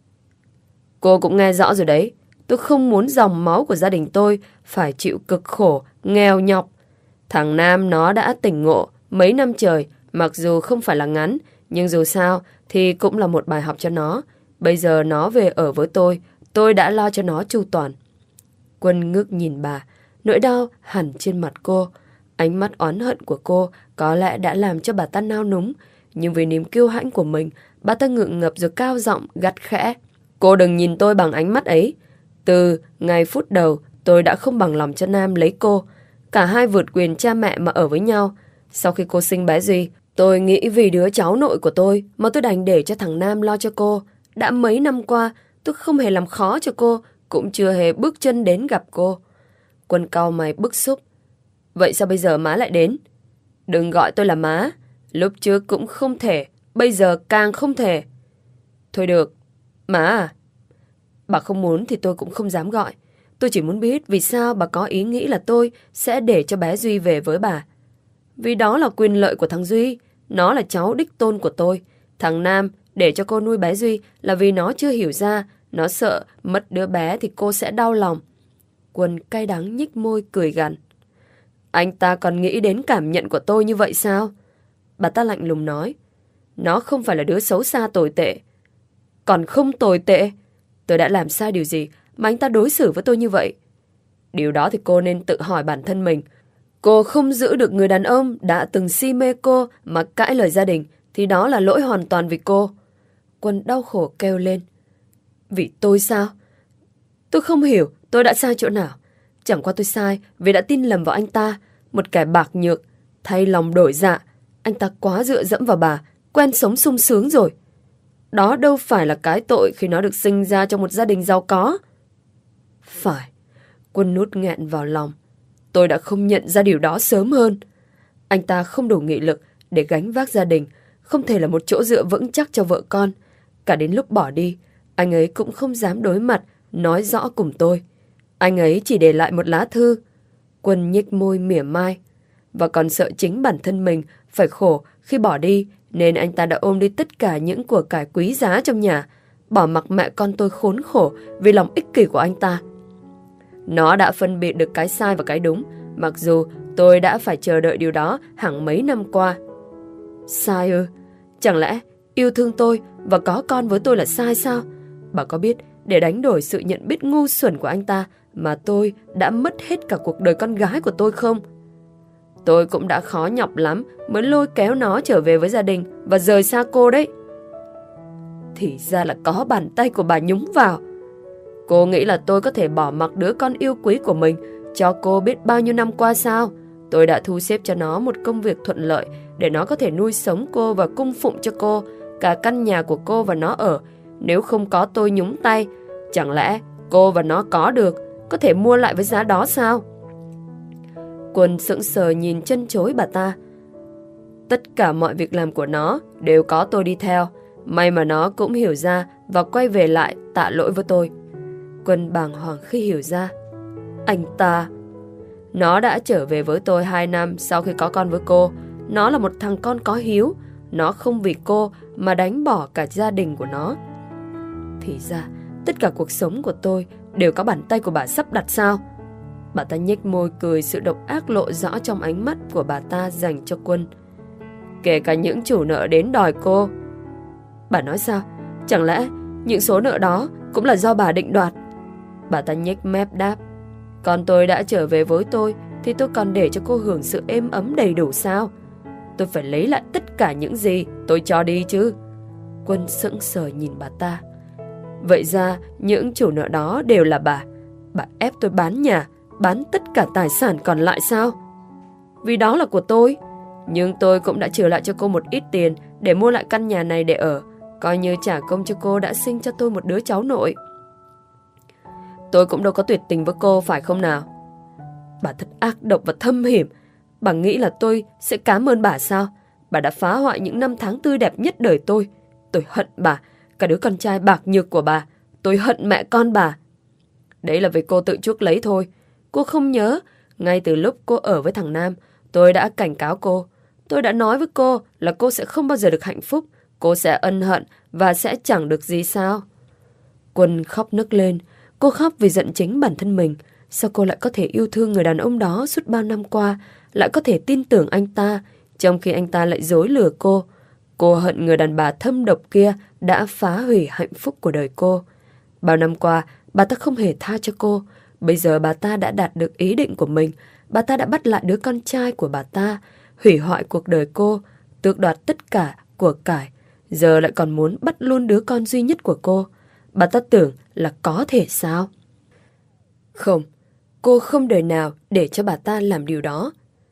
Cô cũng nghe rõ rồi đấy. Tôi không muốn dòng máu của gia đình tôi phải chịu cực khổ, nghèo nhọc. Thằng Nam nó đã tỉnh ngộ mấy năm trời, mặc dù không phải là ngắn, nhưng dù sao thì cũng là một bài học cho nó. Bây giờ nó về ở với tôi đã lo cho nó chu toàn. Quân ngước nhìn bà, nỗi đau hẳn trên mặt cô. Ánh mắt oán hận của cô có lẽ đã làm cho bà ta nao núng, nhưng vì niềm kiêu hãnh của mình, bà ta ngượng ngập rồi cao giọng gắt khẽ. Cô đừng nhìn tôi bằng ánh mắt ấy. Từ ngày phút đầu, tôi đã không bằng lòng cho Nam lấy cô. Cả hai vượt quyền cha mẹ mà ở với nhau. Sau khi cô sinh bé Duy, tôi nghĩ vì đứa cháu nội của tôi mà tôi đành để cho thằng Nam lo cho cô. Đã mấy năm qua, tôi không hề làm khó cho cô, cũng chưa hề bước chân đến gặp cô. Quân cau mày bức xúc. Vậy sao bây giờ má lại đến? Đừng gọi tôi là má. Lúc trước cũng không thể, bây giờ càng không thể. Thôi được, má à? Bà không muốn thì tôi cũng không dám gọi. Tôi chỉ muốn biết vì sao bà có ý nghĩ là tôi sẽ để cho bé Duy về với bà. Vì đó là quyền lợi của thằng Duy. Nó là cháu đích tôn của tôi. Thằng Nam để cho cô nuôi bé Duy là vì nó chưa hiểu ra. Nó sợ mất đứa bé thì cô sẽ đau lòng. Quân cay đắng nhích môi cười gằn. Anh ta còn nghĩ đến cảm nhận của tôi như vậy sao? Bà ta lạnh lùng nói. Nó không phải là đứa xấu xa tồi tệ. Còn không tồi tệ. Tôi đã làm sai điều gì mà anh ta đối xử với tôi như vậy? Điều đó thì cô nên tự hỏi bản thân mình. Cô không giữ được người đàn ông đã từng si mê cô mà cãi lời gia đình thì đó là lỗi hoàn toàn vì cô. Quân đau khổ kêu lên. Vì tôi sao? Tôi không hiểu tôi đã sai chỗ nào. Chẳng qua tôi sai vì đã tin lầm vào anh ta, một kẻ bạc nhược, thay lòng đổi dạ. Anh ta quá dựa dẫm vào bà, quen sống sung sướng rồi. Đó đâu phải là cái tội khi nó được sinh ra trong một gia đình giàu có. Phải, Quân nuốt nghẹn vào lòng. Tôi đã không nhận ra điều đó sớm hơn. Anh ta không đủ nghị lực để gánh vác gia đình, không thể là một chỗ dựa vững chắc cho vợ con. Cả đến lúc bỏ đi, anh ấy cũng không dám đối mặt, nói rõ cùng tôi. Anh ấy chỉ để lại một lá thư. Quân nhếch môi mỉa mai. Và còn sợ chính bản thân mình phải khổ khi bỏ đi, nên anh ta đã ôm đi tất cả những của cải quý giá trong nhà, bỏ mặc mẹ con tôi khốn khổ vì lòng ích kỷ của anh ta. Nó đã phân biệt được cái sai và cái đúng, mặc dù tôi đã phải chờ đợi điều đó hàng mấy năm qua. Sai ư? Chẳng lẽ yêu thương tôi và có con với tôi là sai sao? Bà có biết để đánh đổi sự nhận biết ngu xuẩn của anh ta mà tôi đã mất hết cả cuộc đời con gái của tôi không? Tôi cũng đã khó nhọc lắm mới lôi kéo nó trở về với gia đình và rời xa cô đấy. Thì ra là có bàn tay của bà nhúng vào. Cô nghĩ là tôi có thể bỏ mặc đứa con yêu quý của mình cho cô biết bao nhiêu năm qua sao? Tôi đã thu xếp cho nó một công việc thuận lợi để nó có thể nuôi sống cô và cung phụng cho cô cả căn nhà của cô và nó ở. Nếu không có tôi nhúng tay, chẳng lẽ cô và nó có thể mua lại với giá đó sao? Quân sững sờ nhìn chân chối bà ta. Tất cả mọi việc làm của nó đều có tôi đi theo. May mà nó cũng hiểu ra và quay về lại tạ lỗi với tôi. Quân bàng hoàng khi hiểu ra. Anh ta... Nó đã trở về với tôi 2 năm sau khi có con với cô. Nó là một thằng con có hiếu. Nó không vì cô mà đánh bỏ cả gia đình của nó. Thì ra tất cả cuộc sống của tôi đều có bàn tay của bà sắp đặt sao? Bà ta nhếch môi cười, sự độc ác lộ rõ trong ánh mắt của bà ta dành cho Quân. Kể cả những chủ nợ đến đòi cô. Bà nói sao? Chẳng lẽ những số nợ đó cũng là do bà định đoạt? Bà ta nhếch mép đáp. Còn tôi đã trở về với tôi thì tôi còn để cho cô hưởng sự êm ấm đầy đủ sao? Tôi phải lấy lại tất cả những gì tôi cho đi chứ. Quân sững sờ nhìn bà ta. Vậy ra những chủ nợ đó đều là bà. Bà ép tôi bán nhà, bán tất cả tài sản còn lại sao? Vì đó là của tôi. Nhưng tôi cũng đã trừ lại cho cô một ít tiền để mua lại căn nhà này để ở, coi như trả công cho cô đã sinh cho tôi một đứa cháu nội. Tôi cũng đâu có tuyệt tình với cô, phải không nào? Bà thật ác độc và thâm hiểm. Bà nghĩ là tôi sẽ cảm ơn bà sao? Bà đã phá hoại những năm tháng tươi đẹp nhất đời tôi. Tôi hận bà, cả đứa con trai bạc nhược của bà. Tôi hận mẹ con bà. Đấy là vì cô tự chuốc lấy thôi. Cô không nhớ, ngay từ lúc cô ở với thằng Nam, tôi đã cảnh cáo cô. Tôi đã nói với cô là cô sẽ không bao giờ được hạnh phúc. Cô sẽ ân hận và sẽ chẳng được gì sao? Quân khóc nức lên. Cô khóc vì giận chính bản thân mình. Sao cô lại có thể yêu thương người đàn ông đó suốt bao năm qua, lại có thể tin tưởng anh ta, trong khi anh ta lại dối lừa cô? Cô hận người đàn bà thâm độc kia đã phá hủy hạnh phúc của đời cô. Bao năm qua, bà ta không hề tha cho cô. Bây giờ bà ta đã đạt được ý định của mình. Bà ta đã bắt lại đứa con trai của bà ta, hủy hoại cuộc đời cô, tước đoạt tất cả của cải. Giờ lại còn muốn bắt luôn đứa con duy nhất của cô. Bà ta tưởng là có thể sao? Không, cô không đời nào để cho bà ta làm điều đó.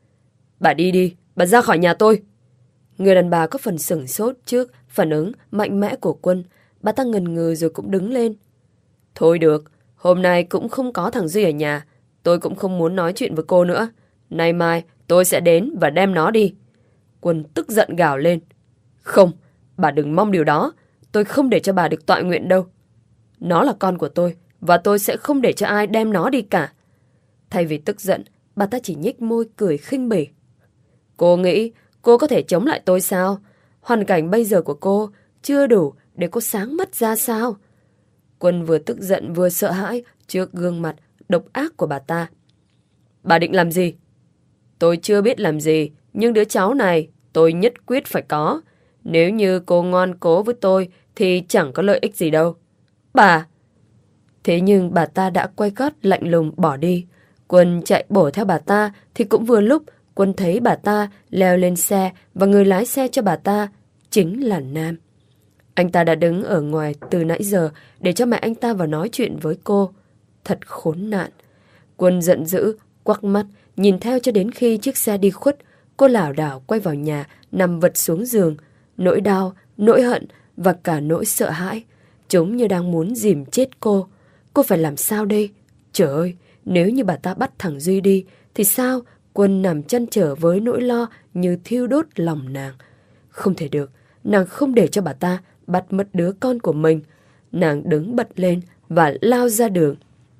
Bà đi đi, bà ra khỏi nhà tôi. Người đàn bà có phần sửng sốt trước phản ứng mạnh mẽ của Quân. Bà ta ngần ngừ rồi cũng đứng lên. Thôi được, hôm nay cũng không có thằng Duy ở nhà. Tôi cũng không muốn nói chuyện với cô nữa. Nay mai tôi sẽ đến và đem nó đi. Quân tức giận gào lên. Không, bà đừng mong điều đó. Tôi không để cho bà được tọa nguyện đâu. Nó là con của tôi và tôi sẽ không để cho ai đem nó đi cả. Thay vì tức giận, bà ta chỉ nhếch môi cười khinh bỉ. Cô nghĩ cô có thể chống lại tôi sao? Hoàn cảnh bây giờ của cô chưa đủ để cô sáng mắt ra sao? Quân vừa tức giận vừa sợ hãi trước gương mặt độc ác của bà ta. Bà định làm gì? Tôi chưa biết làm gì, nhưng đứa cháu này tôi nhất quyết phải có. Nếu như cô ngoan cố với tôi thì chẳng có lợi ích gì đâu. Bà! Thế nhưng bà ta đã quay gót lạnh lùng bỏ đi. Quân chạy bổ theo bà ta thì cũng vừa lúc Quân thấy bà ta leo lên xe và người lái xe cho bà ta chính là Nam. Anh ta đã đứng ở ngoài từ nãy giờ để cho mẹ anh ta vào nói chuyện với cô. Thật khốn nạn. Quân giận dữ, quắc mắt, nhìn theo cho đến khi chiếc xe đi khuất. Cô lảo đảo quay vào nhà, nằm vật xuống giường. Nỗi đau, nỗi hận và cả nỗi sợ hãi, chúng như đang muốn dìm chết cô. Cô phải làm sao đây? Trời ơi, nếu như bà ta bắt thằng Duy đi thì sao? Quân nằm chăn trở với nỗi lo như thiêu đốt lòng nàng. Không thể được, nàng không để cho bà ta bắt mất đứa con của mình. Nàng đứng bật lên và lao ra đường.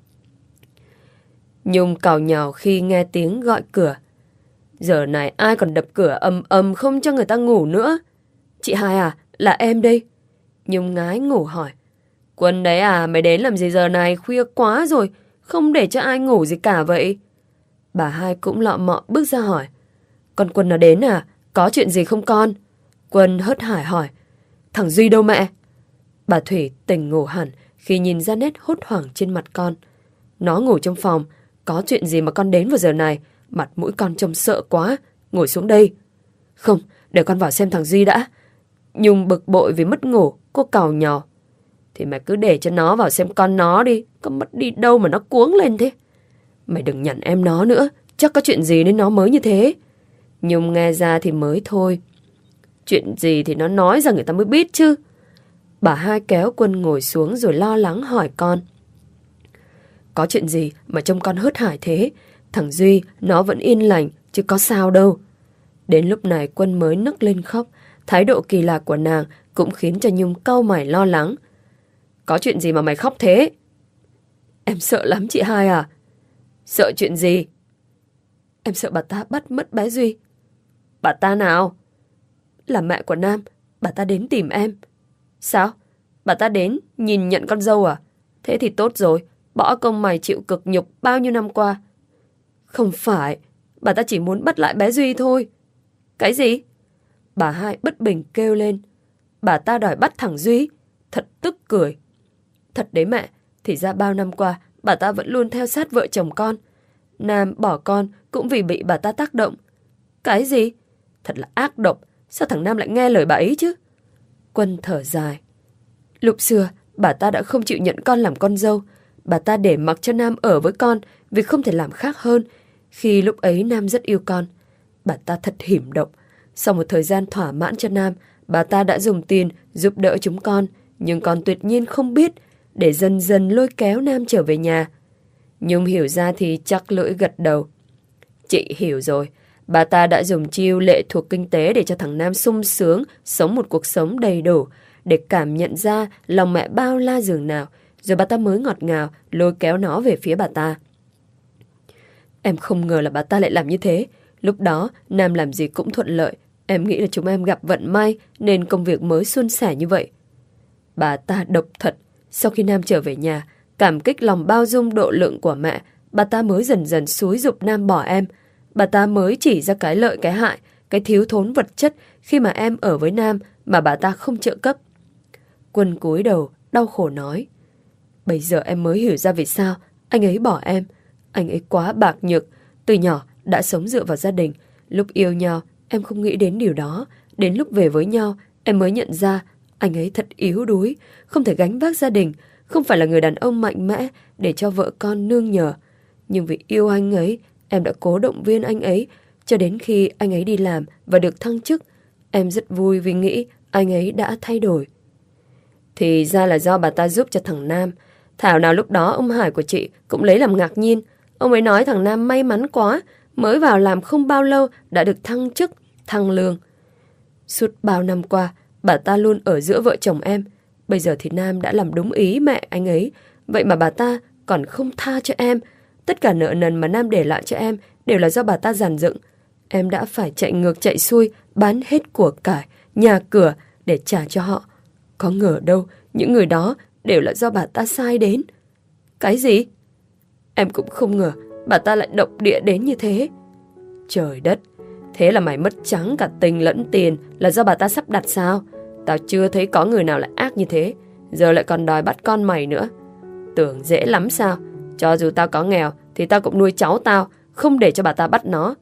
Nhung càu nhàu khi nghe tiếng gọi cửa. Giờ này ai còn đập cửa ầm ầm không cho người ta ngủ nữa? Chị Hai à, là em đây. Nhung ngái ngủ hỏi. Quân đấy à, mày đến làm gì giờ này, khuya quá rồi, không để cho ai ngủ gì cả vậy? Bà Hai cũng lọ mọ bước ra hỏi. Con Quân nó đến à, có chuyện gì không con? Quân hớt hải hỏi, thằng Duy đâu mẹ? Bà Thủy tỉnh ngủ hẳn khi nhìn ra nét hốt hoảng trên mặt con. Nó ngủ trong phòng, có chuyện gì mà con đến vào giờ này? Mặt mũi con trông sợ quá, ngồi xuống đây. Không, để con vào xem thằng Duy đã. Nhung bực bội vì mất ngủ, cô càu nhàu. Thì mày cứ để cho nó vào xem con nó đi, có mất đi đâu mà nó cuống lên thế. Mày đừng nhằn em nó nữa, chắc có chuyện gì nên nó mới như thế. Nhung nghe ra thì mới thôi. Chuyện gì thì nó nói ra người ta mới biết chứ. Bà hai kéo Quân ngồi xuống rồi lo lắng hỏi con. Có chuyện gì mà trông con hớt hải thế? Thằng Duy nó vẫn yên lành chứ có sao đâu. Đến lúc này Quân mới nức lên khóc. Thái độ kỳ lạ của nàng cũng khiến cho Nhung cau mày lo lắng. Có chuyện gì mà mày khóc thế? Em sợ lắm chị hai à. Sợ chuyện gì? Em sợ bà ta bắt mất bé Duy. Bà ta nào? Là mẹ của Nam. Bà ta đến tìm em. Sao? Bà ta đến nhìn nhận con dâu à? Thế thì tốt rồi. Bỏ công mày chịu cực nhục bao nhiêu năm qua. Không phải. Bà ta chỉ muốn bắt lại bé Duy thôi. Cái gì? Bà hai bất bình kêu lên. Bà ta đòi bắt thằng Duy. Thật tức cười. Thật đấy mẹ. Thì ra bao năm qua bà ta vẫn luôn theo sát vợ chồng con. Nam bỏ con cũng vì bị bà ta tác động. Cái gì? Thật là ác độc. Sao thằng Nam lại nghe lời bà ấy chứ? Quân thở dài. Lúc xưa bà ta đã không chịu nhận con làm con dâu. Bà ta để mặc cho Nam ở với con vì không thể làm khác hơn. Khi lúc ấy Nam rất yêu con. Bà ta thật hiểm độc. Sau một thời gian thỏa mãn cho Nam, bà ta đã dùng tiền giúp đỡ chúng con. Nhưng con tuyệt nhiên không biết, để dần dần lôi kéo Nam trở về nhà. Nhung hiểu ra thì chắc lưỡi gật đầu. Chị hiểu rồi. Bà ta đã dùng chiêu lệ thuộc kinh tế để cho thằng Nam sung sướng, sống một cuộc sống đầy đủ, để cảm nhận ra lòng mẹ bao la dường nào. Rồi bà ta mới ngọt ngào lôi kéo nó về phía bà ta. Em không ngờ là bà ta lại làm như thế. Lúc đó Nam làm gì cũng thuận lợi. Em nghĩ là chúng em gặp vận may nên công việc mới suôn sẻ như vậy. Bà ta độc thật. Sau khi Nam trở về nhà, cảm kích lòng bao dung độ lượng của mẹ, bà ta mới dần dần xúi giục Nam bỏ em. Bà ta mới chỉ ra cái lợi cái hại, cái thiếu thốn vật chất khi mà em ở với Nam mà bà ta không trợ cấp. Quân cúi đầu, đau khổ nói. Bây giờ em mới hiểu ra vì sao anh ấy bỏ em. Anh ấy quá bạc nhược, từ nhỏ đã sống dựa vào gia đình. Lúc yêu nhau, em không nghĩ đến điều đó. Đến lúc về với nhau, em mới nhận ra anh ấy thật yếu đuối, không thể gánh vác gia đình, không phải là người đàn ông mạnh mẽ để cho vợ con nương nhờ. Nhưng vì yêu anh ấy, em đã cố động viên anh ấy cho đến khi anh ấy đi làm và được thăng chức. Em rất vui vì nghĩ anh ấy đã thay đổi. Thì ra là do bà ta giúp cho thằng Nam. Thảo nào lúc đó ông Hải của chị cũng lấy làm ngạc nhiên. Ông ấy nói thằng Nam may mắn quá, mới vào làm không bao lâu đã được thăng chức, thăng lương. Suốt bao năm qua, bà ta luôn ở giữa vợ chồng em. Bây giờ thì Nam đã làm đúng ý mẹ anh ấy. Vậy mà bà ta còn không tha cho em. Tất cả nợ nần mà Nam để lại cho em đều là do bà ta dàn dựng. Em đã phải chạy ngược chạy xuôi, bán hết của cải, nhà cửa để trả cho họ. Có ngờ đâu, những người đó đều là do bà ta sai đến. Cái gì? Em cũng không ngờ bà ta lại độc địa đến như thế. Trời đất, thế là mày mất trắng cả tình lẫn tiền là do bà ta sắp đặt sao? Tao chưa thấy có người nào lại ác như thế. Giờ lại còn đòi bắt con mày nữa. Tưởng dễ lắm sao? Cho dù tao có nghèo thì tao cũng nuôi cháu tao, không để cho bà ta bắt nó.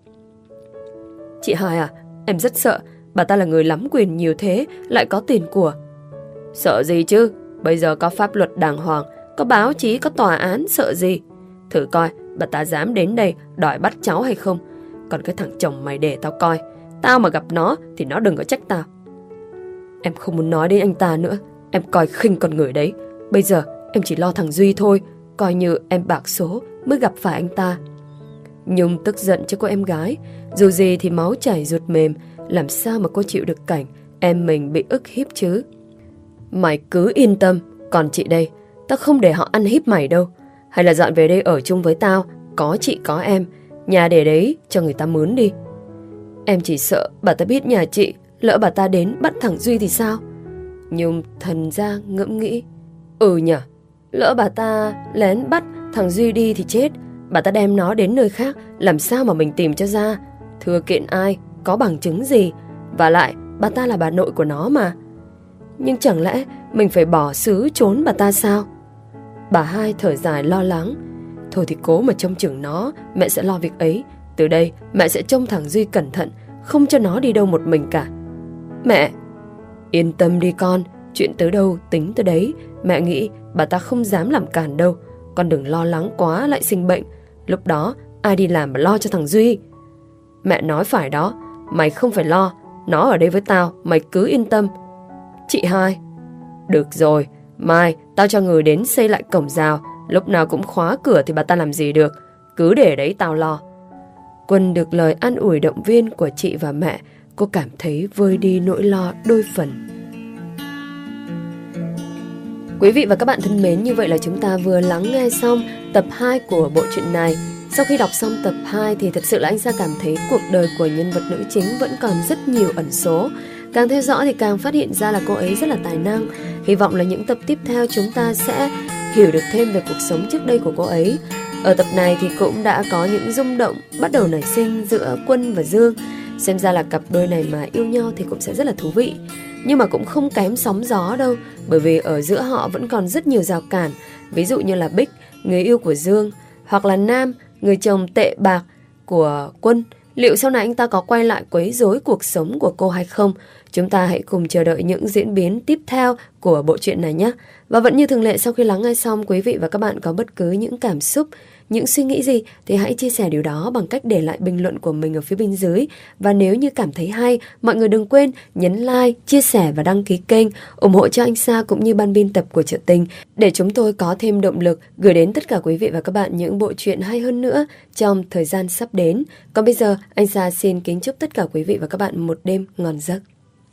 Chị Hai à, em rất sợ. Bà ta là người lắm quyền nhiều thế, lại có tiền của. Sợ gì chứ? Bây giờ có pháp luật đàng hoàng, có báo chí, có tòa án, sợ gì? Thử coi bà ta dám đến đây đòi bắt cháu hay không. Còn cái thằng chồng mày để tao coi. Tao mà gặp nó thì nó đừng có trách tao. Em không muốn nói đến anh ta nữa. Em coi khinh con người đấy. Bây giờ em chỉ lo thằng Duy thôi. Coi như em bạc số mới gặp phải anh ta. Nhung tức giận cho cô em gái. Dù gì thì máu chảy ruột mềm. Làm sao mà cô chịu được cảnh em mình bị ức hiếp chứ? Mày cứ yên tâm. Còn chị đây, tao không để họ ăn hiếp mày đâu. Hay là dọn về đây ở chung với tao. Có chị có em. Nhà để đấy cho người ta mướn đi. Em chỉ sợ bà ta biết nhà chị, lỡ bà ta đến bắt thằng Duy thì sao? Nhung thần ra ngẫm nghĩ. Ừ nhở, lỡ bà ta lén bắt thằng Duy đi thì chết. Bà ta đem nó đến nơi khác, làm sao mà mình tìm cho ra? Thưa kiện ai, có bằng chứng gì? Và lại bà ta là bà nội của nó mà. Nhưng chẳng lẽ mình phải bỏ xứ trốn bà ta sao? Bà hai thở dài lo lắng. Thôi thì cố mà trông chừng nó, mẹ sẽ lo việc ấy. Từ đây mẹ sẽ trông thằng Duy cẩn thận, không cho nó đi đâu một mình cả. Mẹ, yên tâm đi con, chuyện tới đâu tính tới đấy. Mẹ nghĩ bà ta không dám làm cản đâu. Con đừng lo lắng quá lại sinh bệnh. Lúc đó ai đi làm mà lo cho thằng Duy? Mẹ nói phải đó, mày không phải lo. Nó ở đây với tao, mày cứ yên tâm. Chị hai, được rồi, mai tao cho người đến xây lại cổng rào. Lúc nào cũng khóa cửa thì bà ta làm gì được. Cứ để đấy tao lo. Quân được lời an ủi động viên của chị và mẹ, cô cảm thấy vơi đi nỗi lo đôi phần. Quý vị và các bạn thân mến, như vậy là chúng ta vừa lắng nghe xong tập 2 của bộ truyện này. Sau khi đọc xong tập 2 thì thật sự là anh Sa cảm thấy cuộc đời của nhân vật nữ chính vẫn còn rất nhiều ẩn số. Càng theo dõi thì càng phát hiện ra là cô ấy rất là tài năng. Hy vọng là những tập tiếp theo chúng ta sẽ hiểu được thêm về cuộc sống trước đây của cô ấy. Ở tập này thì cũng đã có những rung động bắt đầu nảy sinh giữa Quân và Dương. Xem ra là cặp đôi này mà yêu nhau thì cũng sẽ rất là thú vị. Nhưng mà cũng không kém sóng gió đâu, bởi vì ở giữa họ vẫn còn rất nhiều rào cản. Ví dụ như là Bích, người yêu của Dương, hoặc là Nam, người chồng tệ bạc của Quân. Liệu sau này anh ta có quay lại quấy rối cuộc sống của cô hay không? Chúng ta hãy cùng chờ đợi những diễn biến tiếp theo của bộ truyện này nhé. Và vẫn như thường lệ, sau khi lắng nghe xong, quý vị và các bạn có bất cứ những cảm xúc, những suy nghĩ gì thì hãy chia sẻ điều đó bằng cách để lại bình luận của mình ở phía bên dưới. Và nếu như cảm thấy hay, mọi người đừng quên nhấn like, chia sẻ và đăng ký kênh, ủng hộ cho anh Sa cũng như ban biên tập của Chợ Tình để chúng tôi có thêm động lực gửi đến tất cả quý vị và các bạn những bộ truyện hay hơn nữa trong thời gian sắp đến. Còn bây giờ, anh Sa xin kính chúc tất cả quý vị và các bạn một đêm ngon giấc.